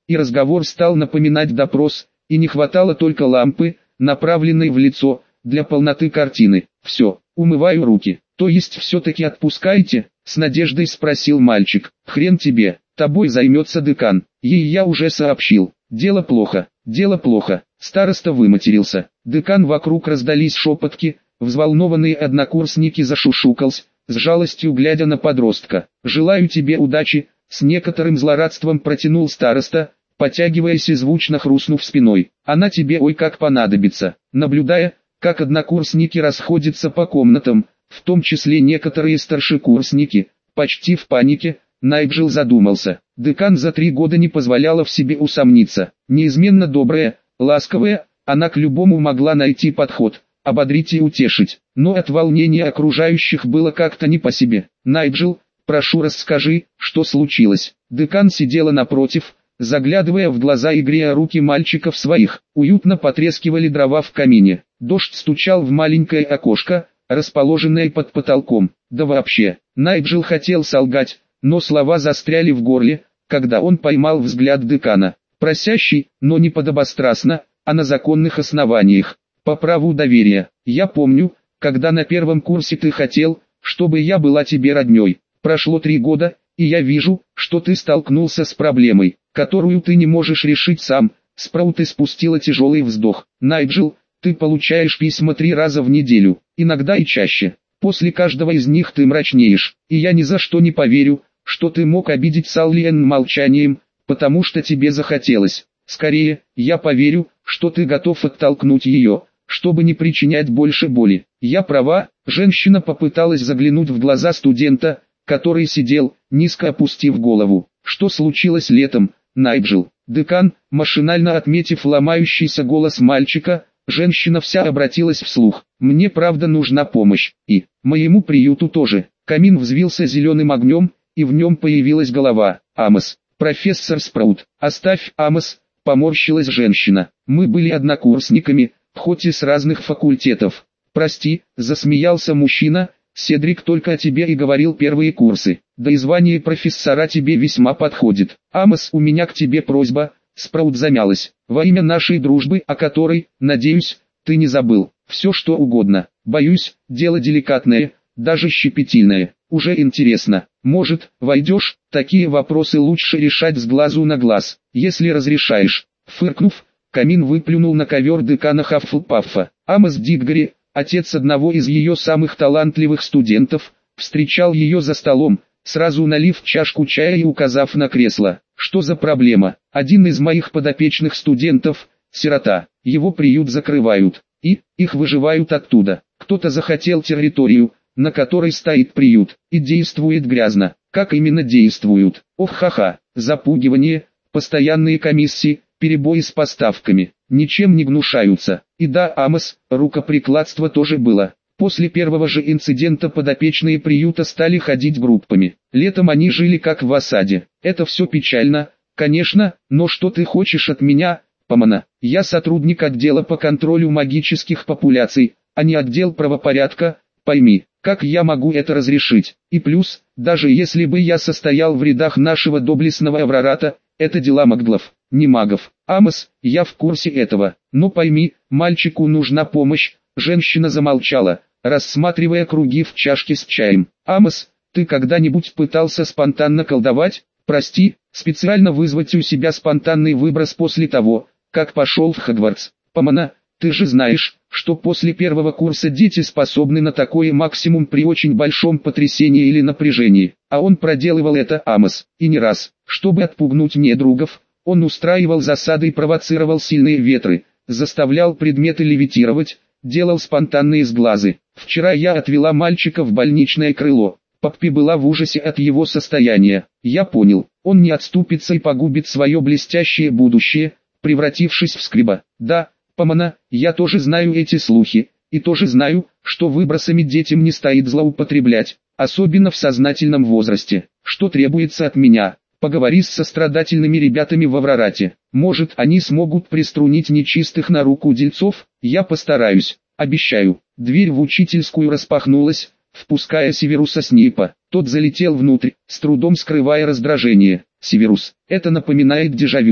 и разговор стал напоминать допрос, и не хватало только лампы, направленной в лицо, для полноты картины. «Все, умываю руки». «То есть все-таки отпускаете?» — с надеждой спросил мальчик. «Хрен тебе, тобой займется декан, ей я уже сообщил. Дело плохо, дело плохо». Староста выматерился. Декан вокруг раздались шепотки, взволнованные однокурсники зашушукались, с жалостью глядя на подростка. «Желаю тебе удачи», — с некоторым злорадством протянул староста, потягиваясь и звучно хрустнув спиной. «Она тебе ой как понадобится». Наблюдая, как однокурсники расходятся по комнатам, в том числе некоторые старшекурсники, почти в панике, Найджел задумался. Декан за 3 года не позволяла в себе усомниться. Неизменно добрая, ласковая, она к любому могла найти подход, ободрить и утешить. Но от волнения окружающих было как-то не по себе. «Найджел, прошу, расскажи, что случилось». Декан сидела напротив, заглядывая в глаза и грея руки мальчика в своих. Уютно потрескивали дрова в камине. Дождь стучал в маленькое окошко, расположенное под потолком. Да вообще, Найджел хотел солгать, но слова застряли в горле, когда он поймал взгляд декана. Просящий, но не подобострастно, а на законных основаниях. «По праву доверия. Я помню, когда на первом курсе ты хотел, чтобы я была тебе родней. Прошло 3 года, и я вижу, что ты столкнулся с проблемой, которую ты не можешь решить сам». Спраут испустила тяжелый вздох. «Найджел, ты получаешь письма 3 раза в неделю, иногда и чаще. После каждого из них ты мрачнеешь, и я ни за что не поверю, что ты мог обидеть Саллиен молчанием, потому что тебе захотелось. Скорее, я поверю, что ты готов оттолкнуть ее, чтобы не причинять больше боли. Я права». Женщина попыталась заглянуть в глаза студента, который сидел, низко опустив голову. «Что случилось летом, Найджел?» Декан, машинально отметив ломающийся голос мальчика, женщина вся обратилась вслух. «Мне правда нужна помощь, и моему приюту тоже». Камин взвился зеленым огнем, и в нем появилась голова. «Амос, профессор Спраут, оставь, Амос», — поморщилась женщина. «Мы были однокурсниками, хоть и с разных факультетов». «Прости», — засмеялся мужчина, — «Седрик только о тебе и говорил первые курсы. Да и звание профессора тебе весьма подходит. Амос, у меня к тебе просьба». Спраут замялась. «Во имя нашей дружбы, о которой, надеюсь, ты не забыл. Все что угодно. Боюсь, дело деликатное, даже щепетильное. Уже интересно. Может, войдешь? Такие вопросы лучше решать с глазу на глаз, если разрешаешь». Фыркнув, Камин выплюнул на ковер декана Хаффлпаффа. Амос Диггори, отец одного из ее самых талантливых студентов, встречал ее за столом, сразу налив чашку чая и указав на кресло. «Что за проблема? Один из моих подопечных студентов, сирота, его приют закрывают, и их выживают оттуда. Кто-то захотел территорию, на которой стоит приют, и действует грязно». «Как именно действуют?» «Ох, ха-ха, запугивание, постоянные комиссии, перебои с поставками, ничем не гнушаются». И да, Амос, рукоприкладство тоже было. После первого же инцидента подопечные приюта стали ходить группами. Летом они жили как в осаде. Это все печально, конечно, но что ты хочешь от меня, Помана? Я сотрудник отдела по контролю магических популяций, а не отдел правопорядка, пойми, как я могу это разрешить? И плюс, даже если бы я состоял в рядах нашего доблестного Аврората, это дела маглов, не магов. Амос, я в курсе этого, но пойми, мальчику нужна помощь. Женщина замолчала, рассматривая круги в чашке с чаем. «Амос, ты когда-нибудь пытался спонтанно колдовать? Прости, специально вызвать у себя спонтанный выброс после того, как пошел в Хогвартс? Помана, ты же знаешь, что после первого курса дети способны на такое максимум при очень большом потрясении или напряжении. А он проделывал это, Амос, и не раз. Чтобы отпугнуть недругов, он устраивал засады и провоцировал сильные ветры, заставлял предметы левитировать, делал спонтанные сглазы. Вчера я отвела мальчика в больничное крыло. Паппи была в ужасе от его состояния. Я понял, он не отступится и погубит свое блестящее будущее, превратившись в скриба. Да, Помана, я тоже знаю эти слухи, и тоже знаю, что выбросами детям не стоит злоупотреблять, особенно в сознательном возрасте. Что требуется от меня? Поговори с сострадательными ребятами в Аврорате. Может, они смогут приструнить нечистых на руку дельцов? Я постараюсь, обещаю». Дверь в учительскую распахнулась, впуская Северуса Снейпа. Тот залетел внутрь, с трудом скрывая раздражение. «Северус, это напоминает дежавю.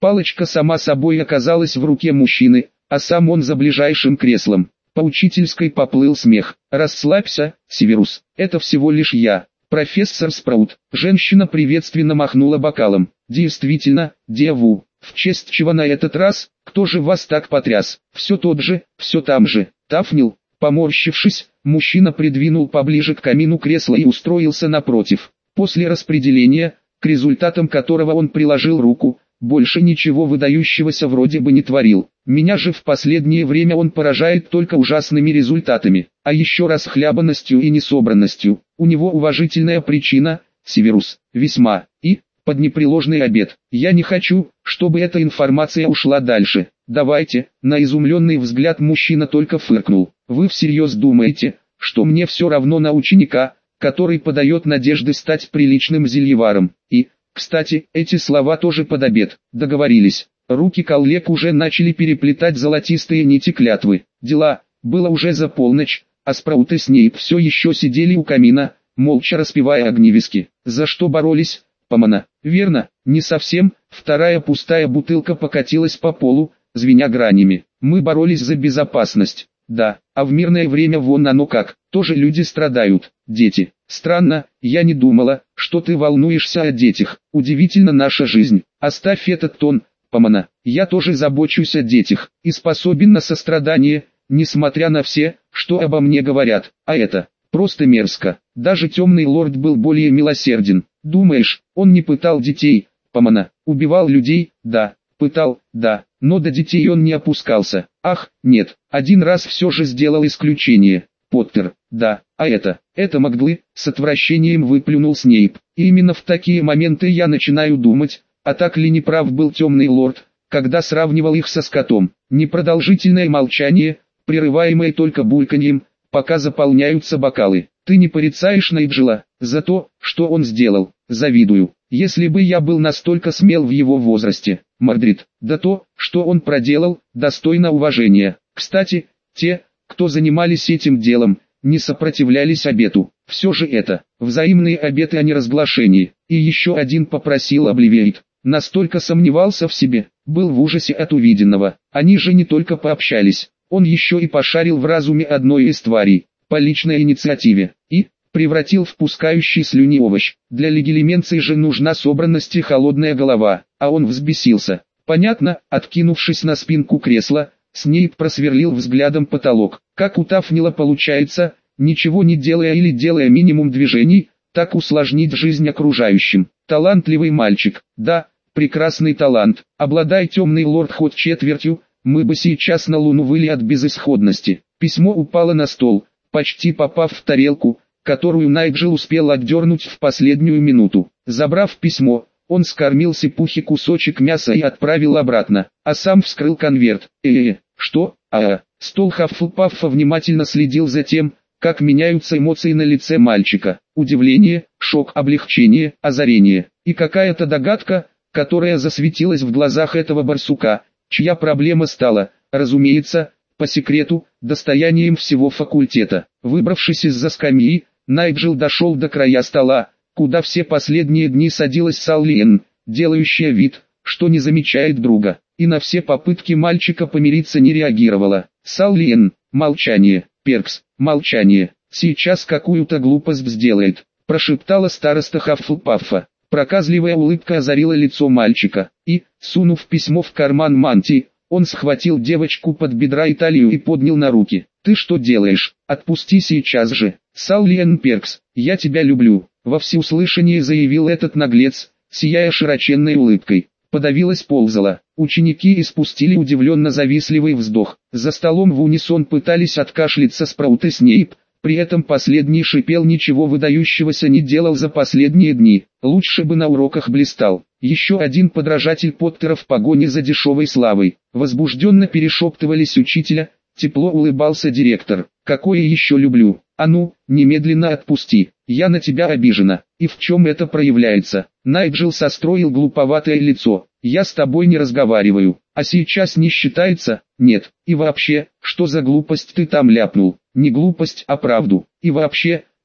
Палочка сама собой оказалась в руке мужчины, а сам он за ближайшим креслом. По учительской поплыл смех. «Расслабься, Северус, это всего лишь я, профессор Спраут». Женщина приветственно махнула бокалом. «Действительно, деву. В честь чего на этот раз? Кто же вас так потряс? Все тот же, все там же». Тафнил, поморщившись, мужчина придвинул поближе к камину кресло и устроился напротив. После распределения, к результатам которого он приложил руку, больше ничего выдающегося вроде бы не творил. Меня же в последнее время он поражает только ужасными результатами, а еще расхлябанностью и несобранностью. У него уважительная причина, Северус, весьма, и, под непреложный обет. Я не хочу, чтобы эта информация ушла дальше. Давайте, на изумленный взгляд мужчина только фыркнул. Вы всерьез думаете, что мне все равно на ученика, который подает надежды стать приличным зельеваром? И, кстати, эти слова тоже под обет. Договорились. Руки коллег уже начали переплетать золотистые нити клятвы. Дела, было уже за полночь, а Спраут и Снейп все еще сидели у камина, молча распевая огневиски. За что боролись? Помана. Верно, не совсем. Вторая пустая бутылка покатилась по полу, звеня гранями. Мы боролись за безопасность. Да, а в мирное время вон оно как, тоже люди страдают, дети. Странно, я не думала, что ты волнуешься о детях. Удивительно наша жизнь. Оставь этот тон, Помана. Я тоже забочусь о детях и способен на сострадание, несмотря на все, что обо мне говорят. А это просто мерзко. Даже темный лорд был более милосерден. Думаешь, он не пытал детей, Помана? Убивал людей, да, пытал, да, но до детей он не опускался. Ах, нет, один раз все же сделал исключение. Поттер, да, а это Маглы, с отвращением выплюнул Снейп. И именно в такие моменты я начинаю думать, а так ли неправ был темный лорд, когда сравнивал их со скотом. Непродолжительное молчание, прерываемое только бульканьем, пока заполняются бокалы. Ты не порицаешь Найджела за то, что он сделал? Завидую. Если бы я был настолько смел в его возрасте, Мордрид, да то, что он проделал, достойно уважения. Кстати, те, кто занимались этим делом, не сопротивлялись обету. Все же это, взаимные обеты о неразглашении. И еще один попросил Обливиейт. Настолько сомневался в себе, был в ужасе от увиденного. Они же не только пообщались, он еще и пошарил в разуме одной из тварей, по личной инициативе, и превратил в пускающий слюни овощ. Для легилименции же нужна собранность и холодная голова, а он взбесился. Понятно, откинувшись на спинку кресла, Снейп просверлил взглядом потолок. Как у Тафнила получается, ничего не делая или делая минимум движений, так усложнить жизнь окружающим. Талантливый мальчик, да, прекрасный талант. Обладай темный лорд хоть четвертью, мы бы сейчас на луну выли от безысходности. Письмо упало на стол, почти попав в тарелку, которую Найджел успел отдернуть в последнюю минуту. Забрав письмо, он скормил Сипухе кусочек мяса и отправил обратно, а сам вскрыл конверт. Что? Стол Хаффлпаффа внимательно следил за тем, как меняются эмоции на лице мальчика. Удивление, шок, облегчение, озарение. И какая-то догадка, которая засветилась в глазах этого барсука, чья проблема стала, разумеется, по секрету, достоянием всего факультета. Выбравшись из-за скамьи, Найджел дошел до края стола, куда все последние дни садилась Саллиен, делающая вид, что не замечает друга, и на все попытки мальчика помириться не реагировала. Саллиен, молчание, Перкс, молчание, сейчас какую-то глупость сделает, прошептала староста Хаффлпаффа. Проказливая улыбка озарила лицо мальчика, и, сунув письмо в карман мантии, он схватил девочку под бедра и талию и поднял на руки. «Ты что делаешь? Отпусти сейчас же!» «Саллиен Перкс, я тебя люблю!» Во всеуслышание заявил этот наглец, сияя широченной улыбкой. Подавилась ползала. Ученики испустили удивленно завистливый вздох. За столом в унисон пытались откашляться Спраут и Снейп, при этом последний шипел, ничего выдающегося не делал за последние дни. Лучше бы на уроках блистал. Еще один подражатель Поттера в погоне за дешевой славой. Возбужденно перешептывались учителя, тепло улыбался директор. «Какое еще люблю? А ну, немедленно отпусти, я на тебя обижена». «И в чем это проявляется?» Найджел состроил глуповатое лицо. «Я с тобой не разговариваю, а сейчас не считается?» «Нет, и вообще, что за глупость ты там ляпнул?» «Не глупость, а правду. И вообще,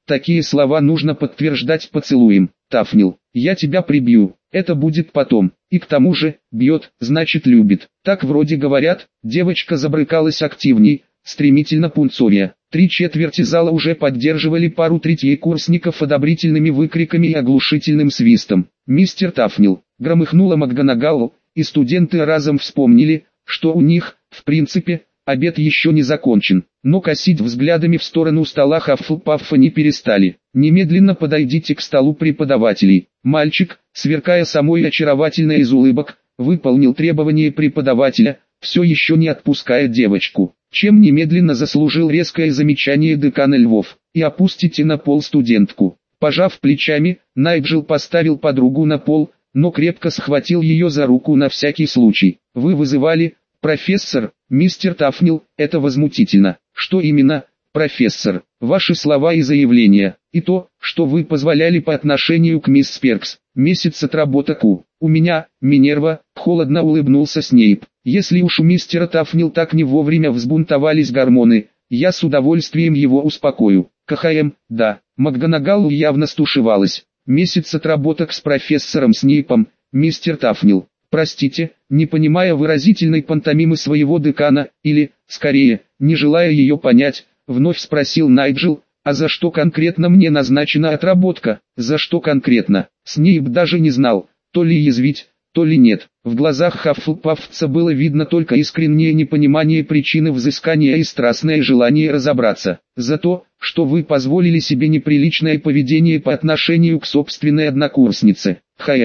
Такие слова нужно подтверждать поцелуем. Тафнил, я тебя прибью, это будет потом. И к тому же, бьет, значит любит. Так вроде говорят. Девочка забрыкалась активней, стремительно пунцовия. 3/4 зала уже поддерживали пару третьекурсников одобрительными выкриками и оглушительным свистом. «Мистер Тафнил!» громыхнула МакГонагалл, и студенты разом вспомнили, что у них, в принципе, обед еще не закончен. Но косить взглядами в сторону стола Хаффлпаффа не перестали. «Немедленно подойдите к столу преподавателей». Мальчик, сверкая самой очаровательной из улыбок, выполнил требование преподавателя, все еще не отпуская девочку. Чем немедленно заслужил резкое замечание декана Львов. «И опустите на пол студентку». Пожав плечами, Найджел поставил подругу на пол, но крепко схватил ее за руку на всякий случай. «Вы вызывали, профессор, мистер Тафнил, это возмутительно». «Что именно, профессор?» «Ваши слова и заявления, и то, что вы позволяли по отношению к мисс Сперкс. Месяц отработок у меня, Минерва», холодно улыбнулся Снейп. «Если уж у мистера Тафнил так не вовремя взбунтовались гормоны, я с удовольствием его успокою». «КХМ, да». МакГонагалл явно стушевалась. «Месяц отработок с профессором Снейпом, мистер Тафнил». «Простите», не понимая выразительной пантомимы своего декана, или, скорее, не желая ее понять, вновь спросил Найджел, «А за что конкретно мне назначена отработка?» «За что конкретно?» Снейп даже не знал, то ли язвить, то ли нет. В глазах Хаффлпаффца было видно только искреннее непонимание причины взыскания и страстное желание разобраться. «За то, что вы позволили себе неприличное поведение по отношению к собственной однокурснице».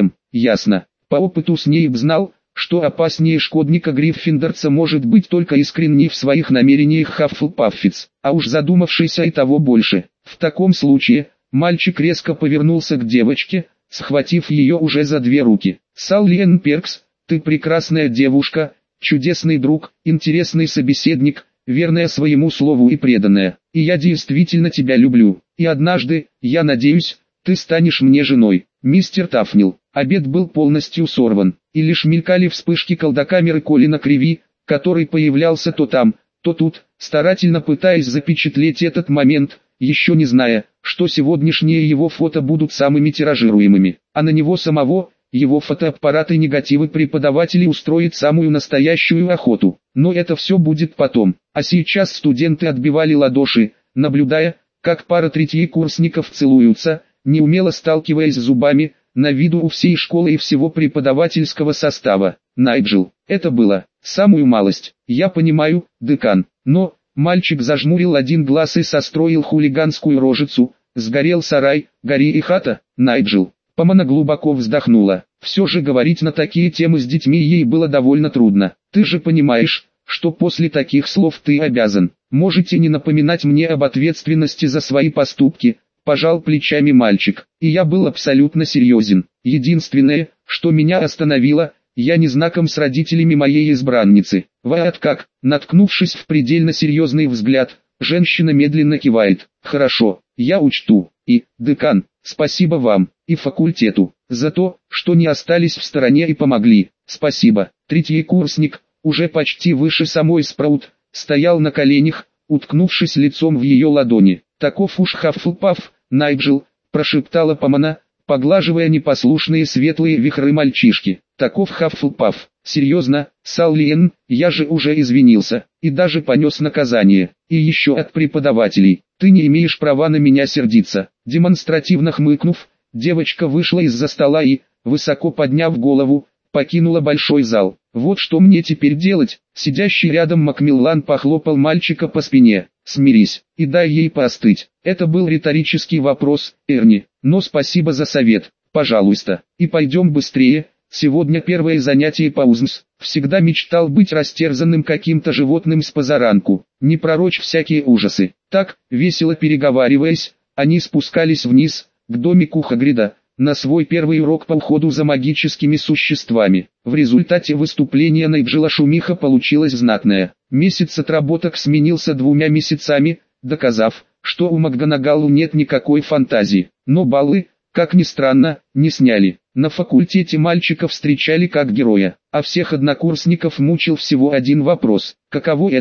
Ясно». По опыту Снейп знал, что опаснее шкодника Гриффиндорца может быть только искренний в своих намерениях Хаффлпаффец, а уж задумавшийся и того больше. В таком случае, мальчик резко повернулся к девочке, схватив ее уже за две руки. «Саллиен Перкс, ты прекрасная девушка, чудесный друг, интересный собеседник, верная своему слову и преданная, и я действительно тебя люблю, и однажды, я надеюсь, ты станешь мне женой». Мистер Тафнил. Обед был полностью сорван, и лишь мелькали вспышки колдокамеры Колина Криви, который появлялся то там, то тут, старательно пытаясь запечатлеть этот момент, еще не зная, что сегодняшние его фото будут самыми тиражируемыми, а на него самого, его фотоаппараты негативы преподавателей устроят самую настоящую охоту. Но это все будет потом, а сейчас студенты отбивали ладоши, наблюдая, как пара третьекурсников целуются, неумело сталкиваясь зубами, на виду у всей школы и всего преподавательского состава. «Найджел, это было, самую малость, я понимаю, декан, но...» Мальчик зажмурил один глаз и состроил хулиганскую рожицу. «Сгорел сарай, гори и хата, Найджел». Помана глубоко вздохнула. Все же говорить на такие темы с детьми ей было довольно трудно. «Ты же понимаешь, что после таких слов ты обязан. Можете не напоминать мне об ответственности за свои поступки», пожал плечами мальчик. «И я был абсолютно серьезен. Единственное, что меня остановило, я не знаком с родителями моей избранницы». «Вот как?» Наткнувшись в предельно серьезный взгляд, женщина медленно кивает. «Хорошо, я учту. И, декан, спасибо вам, и факультету, за то, что не остались в стороне и помогли. Спасибо». Третий курсник, уже почти выше самой Спраут, стоял на коленях, уткнувшись лицом в ее ладони. «Таков уж Хаффлпафф, Найджел», прошептала Помана, поглаживая непослушные светлые вихры мальчишки. «Таков Хаффлпафф. Серьезно, Саллиен, я же уже извинился, и даже понес наказание, и еще от преподавателей. Ты не имеешь права на меня сердиться». Демонстративно хмыкнув, девочка вышла из-за стола и, высоко подняв голову, покинула большой зал. «Вот что мне теперь делать?» Сидящий рядом Макмиллан похлопал мальчика по спине. «Смирись, и дай ей поостыть». Это был риторический вопрос, Эрни, но спасибо за совет, пожалуйста. И пойдем быстрее, сегодня первое занятие по УЗМС. Всегда мечтал быть растерзанным каким-то животным с позаранку. Не пророчь всякие ужасы. Так, весело переговариваясь, они спускались вниз, к домику Хагрида, на свой первый урок по уходу за магическими существами. В результате выступления Найджела шумиха получилась знатная. Месяц отработок сменился 2 месяцами, доказав, что у МакГонагалл нет никакой фантазии. Но баллы, как ни странно, не сняли. На факультете мальчика встречали как героя, а всех однокурсников мучил всего один вопрос. Каково это,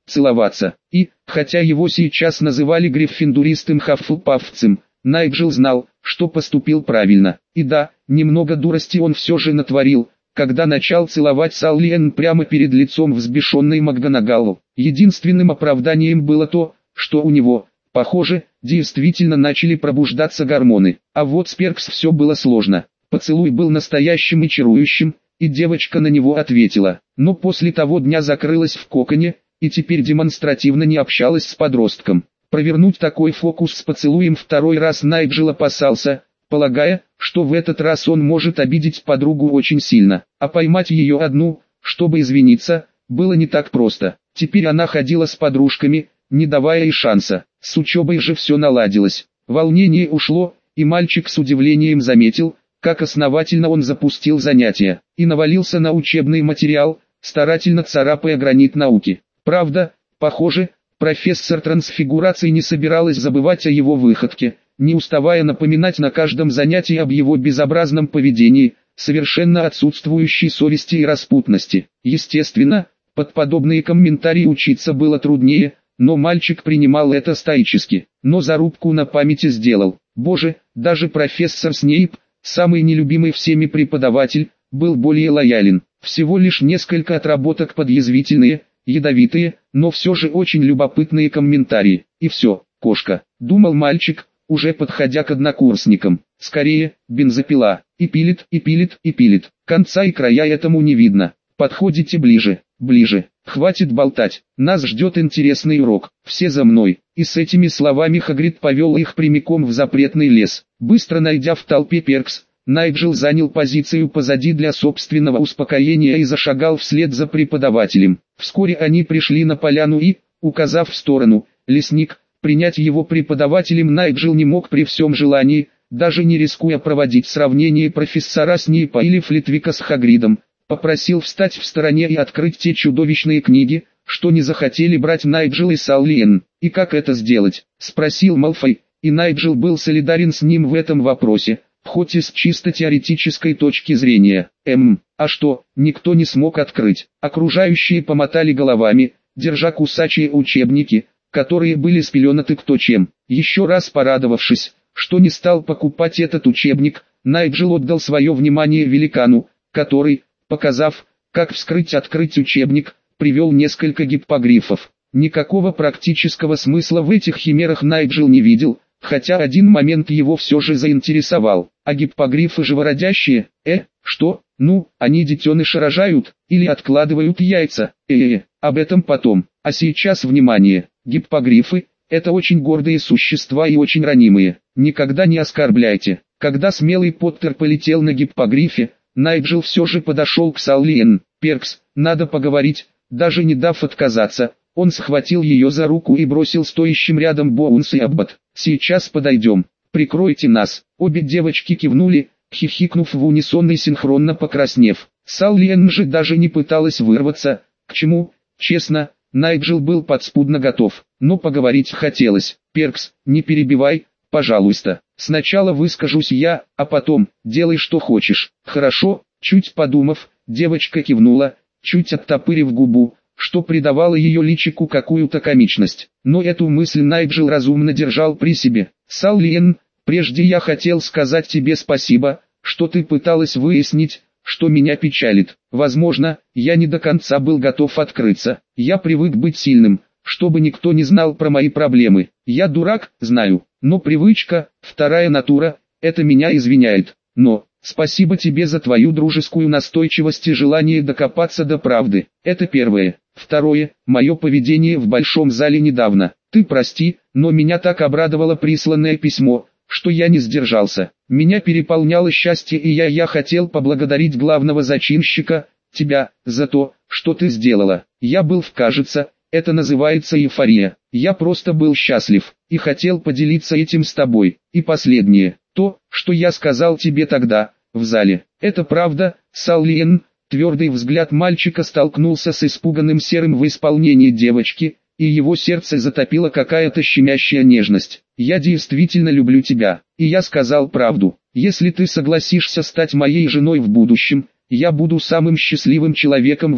целоваться. И, хотя его сейчас называли гриффиндористым-хаффлпаффцем, Найджел знал, что поступил правильно. И да, немного дурости он все же натворил, когда начал целовать Салли Энн прямо перед лицом взбешенной МакГонагалл. Единственным оправданием было то, что у него, похоже, действительно начали пробуждаться гормоны. А вот с Перкс все было сложно. Поцелуй был настоящим и чарующим, и девочка на него ответила. Но после того дня закрылась в коконе, и теперь демонстративно не общалась с подростком. Провернуть такой фокус с поцелуем второй раз Найджел опасался, полагая, что в этот раз он может обидеть подругу очень сильно. А поймать ее одну, чтобы извиниться, было не так просто. Теперь она ходила с подружками, не давая ей шанса. С учебой же все наладилось. Волнение ушло, и мальчик с удивлением заметил, как основательно он запустил занятия, и навалился на учебный материал, старательно царапая гранит науки. Правда, похоже, профессор трансфигурации не собиралась забывать о его выходке, не уставая напоминать на каждом занятии об его безобразном поведении, совершенно отсутствующей совести и распутности. Естественно, под подобные комментарии учиться было труднее, но мальчик принимал это стоически, но зарубку на памяти сделал. Боже, даже профессор Снейп, самый нелюбимый всеми преподаватель, был более лоялен. Всего лишь несколько отработок под язвительные, ядовитые, но все же очень любопытные комментарии. И все, кошка, думал мальчик, уже подходя к однокурсникам. Скорее, бензопила, и пилит, и пилит, и пилит. Конца и края этому не видно. Подходите ближе, ближе. Хватит болтать, нас ждет интересный урок. Все за мной. И с этими словами Хагрид повел их прямиком в запретный лес. Быстро найдя в толпе Перкс, Найджел занял позицию позади для собственного успокоения и зашагал вслед за преподавателем. Вскоре они пришли на поляну и, указав в сторону, лесник, принять его преподавателем Найджел не мог при всем желании, даже не рискуя проводить сравнение профессора Снейпа или Флитвика с Хагридом, попросил встать в стороне и открыть те чудовищные книги, что не захотели брать Найджел и Салли Энн. «И как это сделать?» – спросил Малфой, и Найджел был солидарен с ним в этом вопросе, хоть и с чисто теоретической точки зрения. А что, никто не смог открыть. Окружающие помотали головами, держа кусачие учебники, которые были спеленаты кто чем. Еще раз порадовавшись, что не стал покупать этот учебник, Найджел отдал свое внимание великану, который, показав, как вскрыть-открыть учебник, привел несколько гиппогрифов. Никакого практического смысла в этих химерах Найджел не видел, хотя один момент его все же заинтересовал. А гиппогрифы живородящие? Что? Ну, они детеныши рожают, или откладывают яйца? Об этом потом. А сейчас внимание, гиппогрифы – это очень гордые существа и очень ранимые. Никогда не оскорбляйте. Когда смелый Поттер полетел на гиппогрифе, Найджел все же подошел к Салли Энн. «Перкс, надо поговорить», даже не дав отказаться. Он схватил ее за руку и бросил стоящим рядом Боунс и Аббат. «Сейчас подойдем. Прикройте нас». Обе девочки кивнули, хихикнув в унисон и синхронно покраснев. Салли Энн же даже не пыталась вырваться. К чему? Честно, Найджел был подспудно готов, но поговорить хотелось. «Перкс, не перебивай, пожалуйста. Сначала выскажусь я, а потом, делай что хочешь». «Хорошо», чуть подумав, девочка кивнула, чуть оттопырив губу, что придавало ее личику какую-то комичность. Но эту мысль Найджел разумно держал при себе. «Салли Энн, прежде я хотел сказать тебе спасибо, что ты пыталась выяснить, что меня печалит. Возможно, я не до конца был готов открыться. Я привык быть сильным, чтобы никто не знал про мои проблемы. Я дурак, знаю, но привычка, вторая натура, это меня извиняет. Но, спасибо тебе за твою дружескую настойчивость и желание докопаться до правды. Это первое. Второе, мое поведение в большом зале недавно. Ты прости, но меня так обрадовало присланное письмо, что я не сдержался. Меня переполняло счастье, и я хотел поблагодарить главного зачинщика, тебя, за то, что ты сделала. Я был кажется, это называется эйфория. Я просто был счастлив, и хотел поделиться этим с тобой. И последнее, то, что я сказал тебе тогда, в зале. Это правда, Салли Энн?» Твердый взгляд мальчика столкнулся с испуганным серым в исполнении девочки, и его сердце затопила какая-то щемящая нежность. «Я действительно люблю тебя, и я сказал правду. Если ты согласишься стать моей женой в будущем, я буду самым счастливым человеком в мире».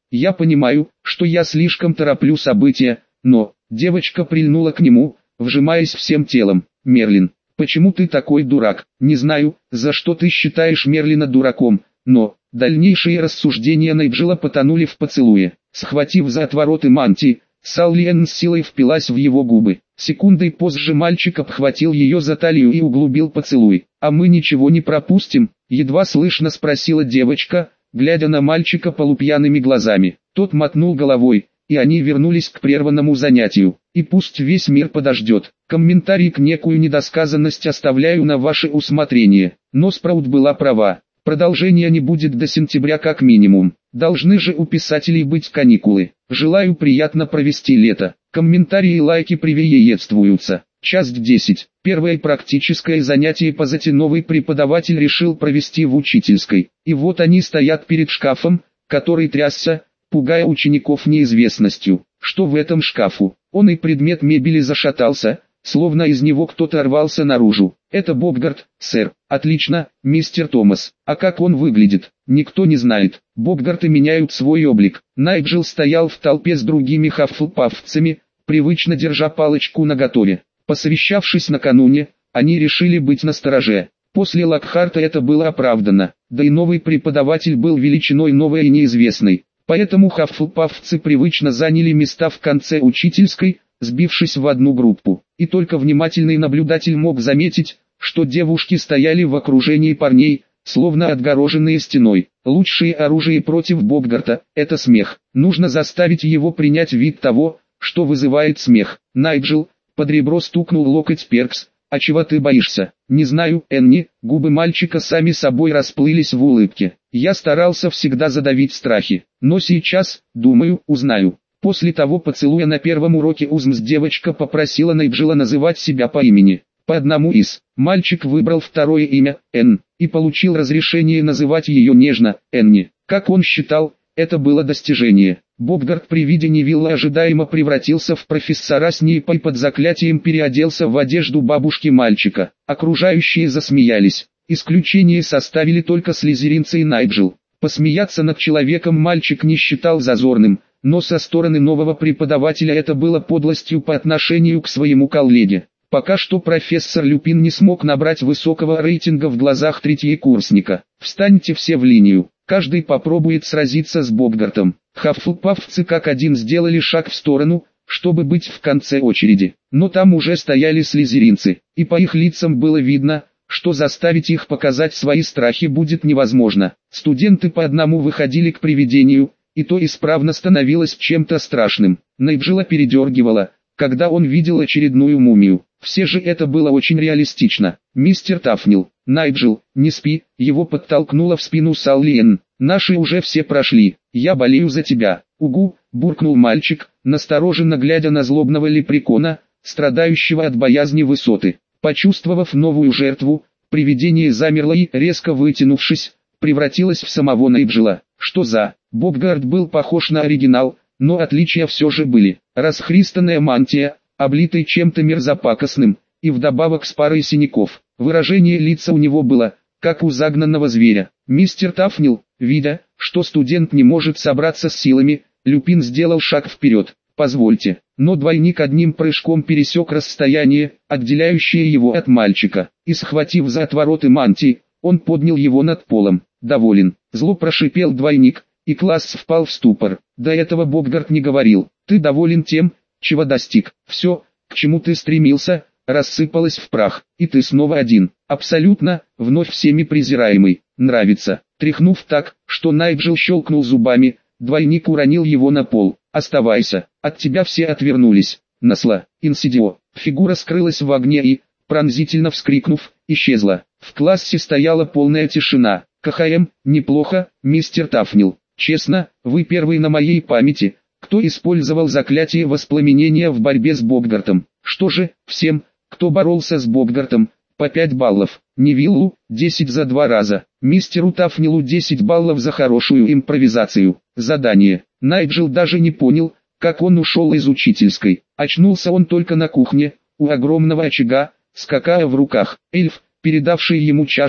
Я понимаю, что я слишком тороплю события, но... Девочка прильнула к нему, вжимаясь всем телом. Мерлин, почему ты такой дурак? Не знаю, за что ты считаешь Мерлина дураком, но... Дальнейшие рассуждения Найджела потонули в поцелуе. Схватив за отвороты мантии, Саллиен с силой впилась в его губы. Секундой позже мальчик обхватил ее за талию и углубил поцелуй. «А мы ничего не пропустим?» — едва слышно спросила девочка, глядя на мальчика полупьяными глазами. Тот мотнул головой, и они вернулись к прерванному занятию. И пусть весь мир подождет. Комментарий к некую недосказанность оставляю на ваше усмотрение. Но Спраут была права. Продолжения не будет до сентября как минимум. Должны же у писателей быть каникулы. Желаю приятно провести лето. Комментарии и лайки приветствуются. Часть 10. Первое практическое занятие по ЗАТи новый преподаватель решил провести в учительской. И вот они стоят перед шкафом, который трясся, пугая учеников неизвестностью. Что в этом шкафу? Он и предмет мебели зашатался, словно из него кто-то рвался наружу. Это Боггарт, сэр. Отлично, мистер Томас. А как он выглядит? Никто не знает. Боггарты меняют свой облик. Найджел стоял в толпе с другими хаффлпаффцами, привычно держа палочку наготове. Посовещавшись накануне, они решили быть настороже. После Локхарта это было оправдано. Да и новый преподаватель был величиной новой и неизвестной. Поэтому хаффлпаффцы привычно заняли места в конце учительской, сбившись в одну группу. И только внимательный наблюдатель мог заметить, что девушки стояли в окружении парней, словно отгороженные стеной. Лучшее оружие против Боггарта – это смех. Нужно заставить его принять вид того, что вызывает смех. Найджел, под ребро стукнул локоть Перкс. «А чего ты боишься?» «Не знаю, Энни». Губы мальчика сами собой расплылись в улыбке. «Я старался всегда задавить страхи. Но сейчас, думаю, узнаю». После того поцелуя на первом уроке УЗМС девочка попросила Найджела называть себя по имени. По одному из. Мальчик выбрал второе имя, Энн, и получил разрешение называть ее нежно, Энни. Как он считал, это было достижение. Боггарт при виде Невилла ожидаемо превратился в профессора Снейпа и под заклятием переоделся в одежду бабушки мальчика. Окружающие засмеялись. Исключение составили только слизеринцы и Найджел. Посмеяться над человеком мальчик не считал зазорным, но со стороны нового преподавателя это было подлостью по отношению к своему коллеге. Пока что профессор Люпин не смог набрать высокого рейтинга в глазах третьекурсника. Встаньте все в линию, каждый попробует сразиться с Боггартом. Хаффлпаффцы как один сделали шаг в сторону, чтобы быть в конце очереди. Но там уже стояли слизеринцы, и по их лицам было видно, что заставить их показать свои страхи будет невозможно. Студенты по одному выходили к привидению, и то исправно становилось чем-то страшным. Найджела передергивала, когда он видел очередную мумию. Все же это было очень реалистично. «Мистер Тафнил, Найджел, не спи», его подтолкнула в спину Саллиен. «Наши уже все прошли, я болею за тебя». «Угу», буркнул мальчик, настороженно глядя на злобного лепрекона, страдающего от боязни высоты. Почувствовав новую жертву, привидение замерло и, резко вытянувшись, превратилось в самого Найджела. Что за... Боггарт был похож на оригинал, но отличия все же были. Расхристанная мантия, облитый чем-то мерзопакостным, и вдобавок с парой синяков. Выражение лица у него было, как у загнанного зверя. Мистер Тафнил, видя, что студент не может собраться с силами, Люпин сделал шаг вперед. «Позвольте». Но двойник одним прыжком пересек расстояние, отделяющее его от мальчика, и схватив за отвороты мантии, он поднял его над полом. «Доволен», зло прошипел двойник, и класс впал в ступор. До этого Боггарт не говорил. «Ты доволен тем, чего достиг. Все, к чему ты стремился, рассыпалось в прах, и ты снова один. Абсолютно, вновь всеми презираемый. Нравится». Тряхнув так, что Найджел щелкнул зубами, двойник уронил его на пол. «Оставайся, от тебя все отвернулись». Насла, инсидио. Фигура скрылась в огне и, пронзительно вскрикнув, исчезла. В классе стояла полная тишина. «КХМ, неплохо, мистер Тафнил. Честно, вы первый на моей памяти, кто использовал заклятие воспламенения в борьбе с Боггартом. Что же, всем, кто боролся с Боггартом, по 5 баллов. Невиллу, 10 за 2 раза. Мистеру Тафнилу 10 баллов за хорошую импровизацию. Задание». Найджел даже не понял, как он ушел из учительской. Очнулся он только на кухне, у огромного очага, с какао в руках. Эльф, передавший ему чашку,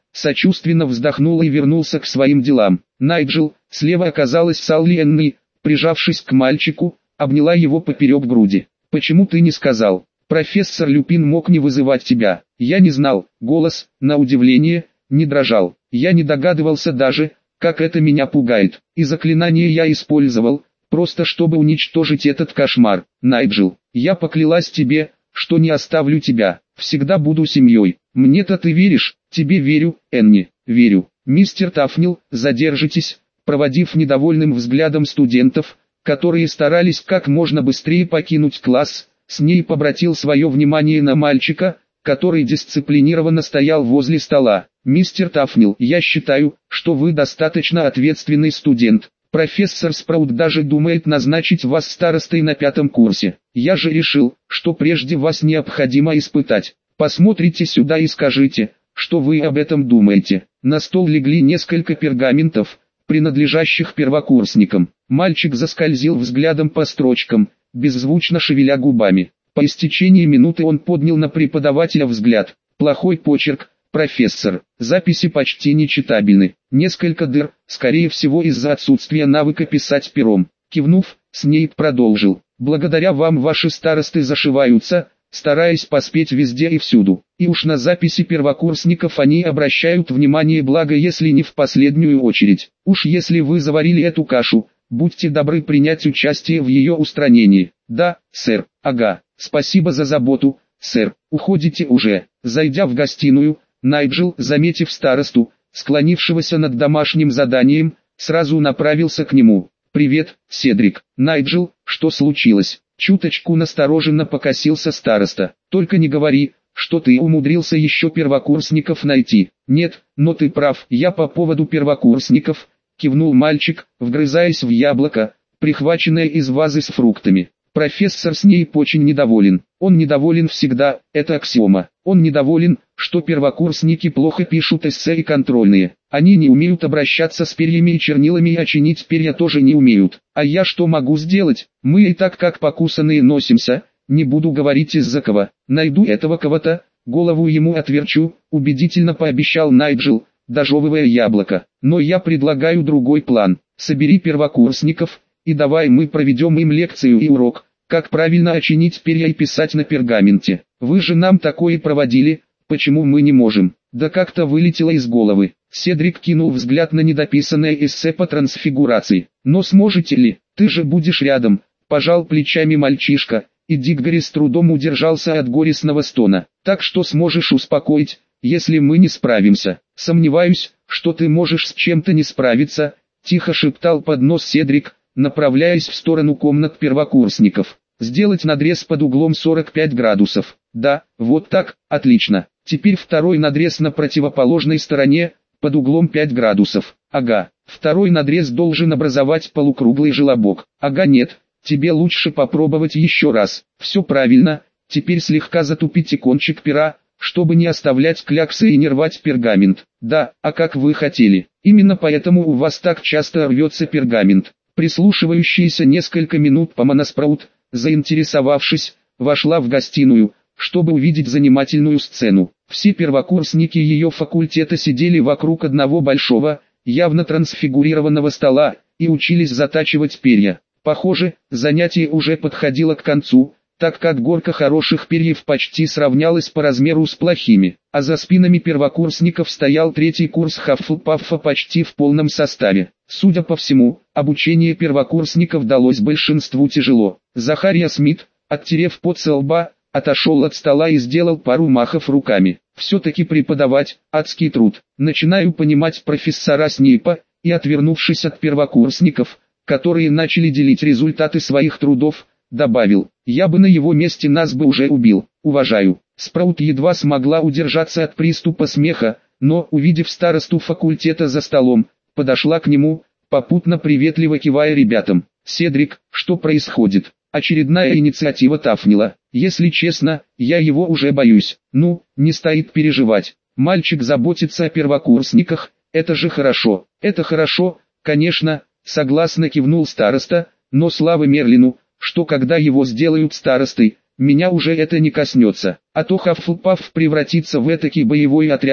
сочувственно вздохнул и вернулся к своим делам. Найджел, слева оказалась Салли Энни, прижавшись к мальчику, обняла его поперек груди. «Почему ты не сказал? Профессор Люпин мог не вызывать тебя». «Я не знал». Голос, на удивление, не дрожал. «Я не догадывался даже, как это меня пугает. И заклинание я использовал, просто чтобы уничтожить этот кошмар. Найджел, я поклялась тебе, что не оставлю тебя. Всегда буду семьей. Мне-то ты веришь?» «Тебе верю, Энни, верю». «Мистер Тафнил, задержитесь», проводив недовольным взглядом студентов, которые старались как можно быстрее покинуть класс, Снейп обратил свое внимание на мальчика, который дисциплинированно стоял возле стола. «Мистер Тафнил, я считаю, что вы достаточно ответственный студент. Профессор Спраут даже думает назначить вас старостой на 5-м курсе. Я же решил, что прежде вас необходимо испытать. Посмотрите сюда и скажите, что вы об этом думаете». На стол легли несколько пергаментов, принадлежащих первокурсникам. Мальчик заскользил взглядом по строчкам, беззвучно шевеля губами. По истечении минуты он поднял на преподавателя взгляд. «Плохой почерк, профессор. Записи почти нечитабельны. Несколько дыр, скорее всего из-за отсутствия навыка писать пером». Кивнув, Снейп продолжил. «Благодаря вам ваши старосты зашиваются, стараясь поспеть везде и всюду. И уж на записи первокурсников они обращают внимание, благо если не в последнюю очередь. Уж если вы заварили эту кашу, будьте добры принять участие в ее устранении». «Да, сэр». «Ага, спасибо за заботу, сэр. Уходите уже». Зайдя в гостиную, Найджел, заметив старосту, склонившегося над домашним заданием, сразу направился к нему. «Привет, Седрик». «Найджел, что случилось?» Чуточку настороженно покосился староста. «Только не говори, что ты умудрился еще первокурсников найти». «Нет, но ты прав, я по поводу первокурсников», кивнул мальчик, вгрызаясь в яблоко, прихваченное из вазы с фруктами. «Профессор Снейп очень недоволен. Он недоволен всегда, это аксиома. Он недоволен, что первокурсники плохо пишут эссе и контрольные. Они не умеют обращаться с перьями и чернилами, и чинить перья тоже не умеют. А я что могу сделать? Мы и так как покусанные носимся, не буду говорить из-за кого. Найду этого кого-то, голову ему отверчу», убедительно пообещал Найджел, дожевывая яблоко. «Но я предлагаю другой план. Собери первокурсников, и давай мы проведем им лекцию и урок, как правильно очинить перья и писать на пергаменте. Вы же нам такое проводили, почему мы не можем?» Да как-то вылетело из головы. Седрик кинул взгляд на недописанное эссе по трансфигурации. «Но сможете ли? Ты же будешь рядом», пожал плечами мальчишка, и Диггори с трудом удержался от горестного стона. «Так что сможешь успокоить, если мы не справимся?» «Сомневаюсь, что ты можешь с чем-то не справиться», тихо шептал под нос Седрик, направляясь в сторону комнат первокурсников. «Сделать надрез под углом 45 градусов. Да, вот так, отлично. Теперь второй надрез на противоположной стороне, под углом 5 градусов. Ага, второй надрез должен образовать полукруглый желобок. Ага, нет, тебе лучше попробовать еще раз. Все правильно, теперь слегка затупите кончик пера, чтобы не оставлять кляксы и не рвать пергамент. Да, а как вы хотели. Именно поэтому у вас так часто рвется пергамент». Прислушивающаяся несколько минут Помана Спраут, заинтересовавшись, вошла в гостиную, чтобы увидеть занимательную сцену. Все первокурсники ее факультета сидели вокруг одного большого, явно трансфигурированного стола, и учились затачивать перья. Похоже, занятие уже подходило к концу, так как горка хороших перьев почти сравнялась по размеру с плохими, а за спинами первокурсников стоял третий курс Хаффлпаффа почти в полном составе. Судя по всему, обучение первокурсников далось большинству тяжело. Захария Смит, оттерев пот со лба, отошел от стола и сделал пару махов руками. «Все-таки преподавать – адский труд. Начинаю понимать профессора Снейпа», и, отвернувшись от первокурсников, которые начали делить результаты своих трудов, добавил: «Я бы на его месте нас бы уже убил. Уважаю». Спраут едва смогла удержаться от приступа смеха, но, увидев старосту факультета за столом, подошла к нему, попутно приветливо кивая ребятам. «Седрик, что происходит?» «Очередная инициатива Тафнила. Если честно, я его уже боюсь». «Ну, не стоит переживать. Мальчик заботится о первокурсниках, это же хорошо». «Это хорошо, конечно», согласно кивнул староста, «но слава Мерлину, что когда его сделают старостой, меня уже это не коснется. А то Хаффлпафф превратится в этакий боевой отряд,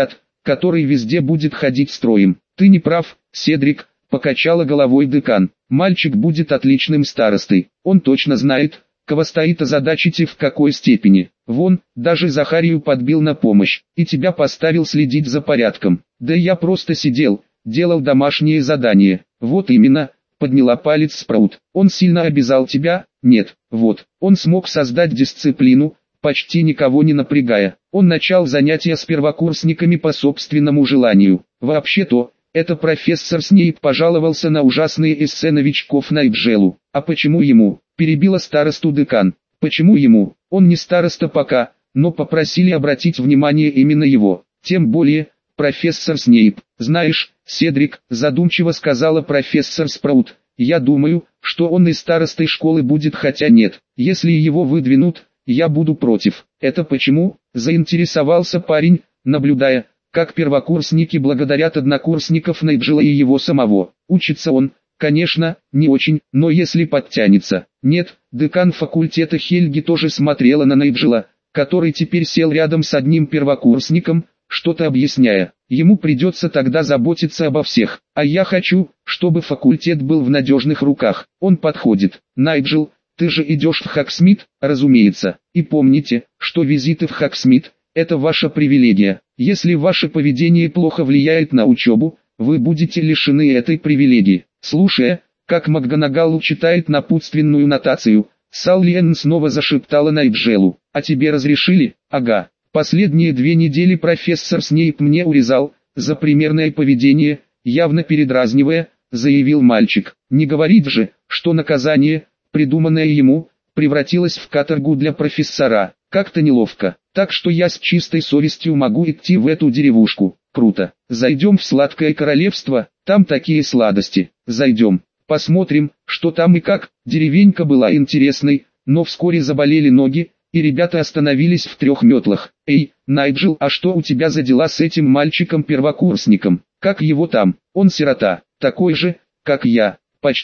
который везде будет ходить строем. Ты не прав, Седрик, покачала головой декан. Мальчик будет отличным старостой. Он точно знает, кого стоит озадачить и в какой степени. Вон, даже Захарию подбил на помощь, и тебя поставил следить за порядком. Да я просто сидел, делал домашние задания. Вот именно, подняла палец Спраут. Он сильно обязал тебя? Нет. Вот, он смог создать дисциплину, почти никого не напрягая. Он начал занятия с первокурсниками по собственному желанию. Вообще-то, это профессор Снейп пожаловался на ужасные эссе новичков Найджелу. А почему ему? Перебила старосту декан. Почему ему? Он не староста пока, но попросили обратить внимание именно его. Тем более, профессор Снейп. Знаешь, Седрик, задумчиво сказала профессор Спраут, я думаю, что он и старостой школы будет, хотя нет. Если его выдвинут, я буду против. Это почему? Заинтересовался парень, наблюдая, как первокурсники благодарят однокурсников Найджела и его самого. Учится он, конечно, не очень, но если подтянется. Нет, декан факультета Хельги тоже смотрела на Найджела, который теперь сел рядом с одним первокурсником, что-то объясняя. Ему придется тогда заботиться обо всех. А я хочу, чтобы факультет был в надежных руках. Он подходит. Найджел, ты же идешь в Хаксмит, разумеется. И помните, что визиты в Хаксмит – это ваша привилегия. Если ваше поведение плохо влияет на учебу, вы будете лишены этой привилегии. Слушая, как МакГонагалл читает напутственную нотацию, Саллиен снова зашептала Найджелу. «А тебе разрешили?» «Ага. Последние 2 недели профессор Снейп мне урезал за примерное поведение, явно передразнивая», заявил мальчик. «Не говорит же, что наказание, придуманное ему, превратилось в каторгу для профессора. Как-то неловко. Так что я с чистой совестью могу идти в эту деревушку. Круто. Зайдем в сладкое королевство, там такие сладости. Зайдем. Посмотрим, что там и как». Деревенька была интересной, но вскоре заболели ноги, и ребята остановились в 3 метлах. «Эй, Найджел, а что у тебя за дела с этим мальчиком-первокурсником? Как его там? Он сирота, такой же, как я».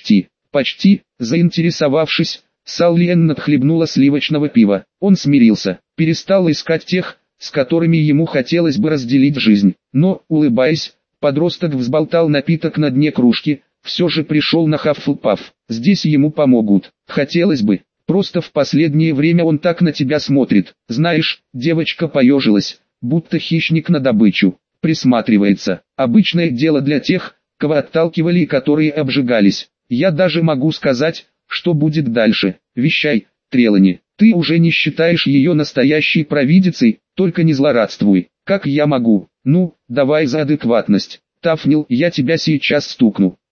Почти, заинтересовавшись, Саллиен отхлебнула сливочного пива. Он смирился, перестал искать тех, с которыми ему хотелось бы разделить жизнь. Но, улыбаясь, подросток взболтал напиток на дне кружки, все же пришел на Хаффлпаф. Здесь ему помогут. Хотелось бы. Просто в последнее время он так на тебя смотрит. Знаешь, девочка поежилась, будто хищник на добычу. Присматривается. Обычное дело для тех, кого отталкивали и которые обжигались. Я даже могу сказать, что будет дальше. Вещай, Трелани. Ты уже не считаешь ее настоящей провидицей, только не злорадствуй. Как я могу? Ну, давай за адекватность. Тафнил, я тебя сейчас стукну.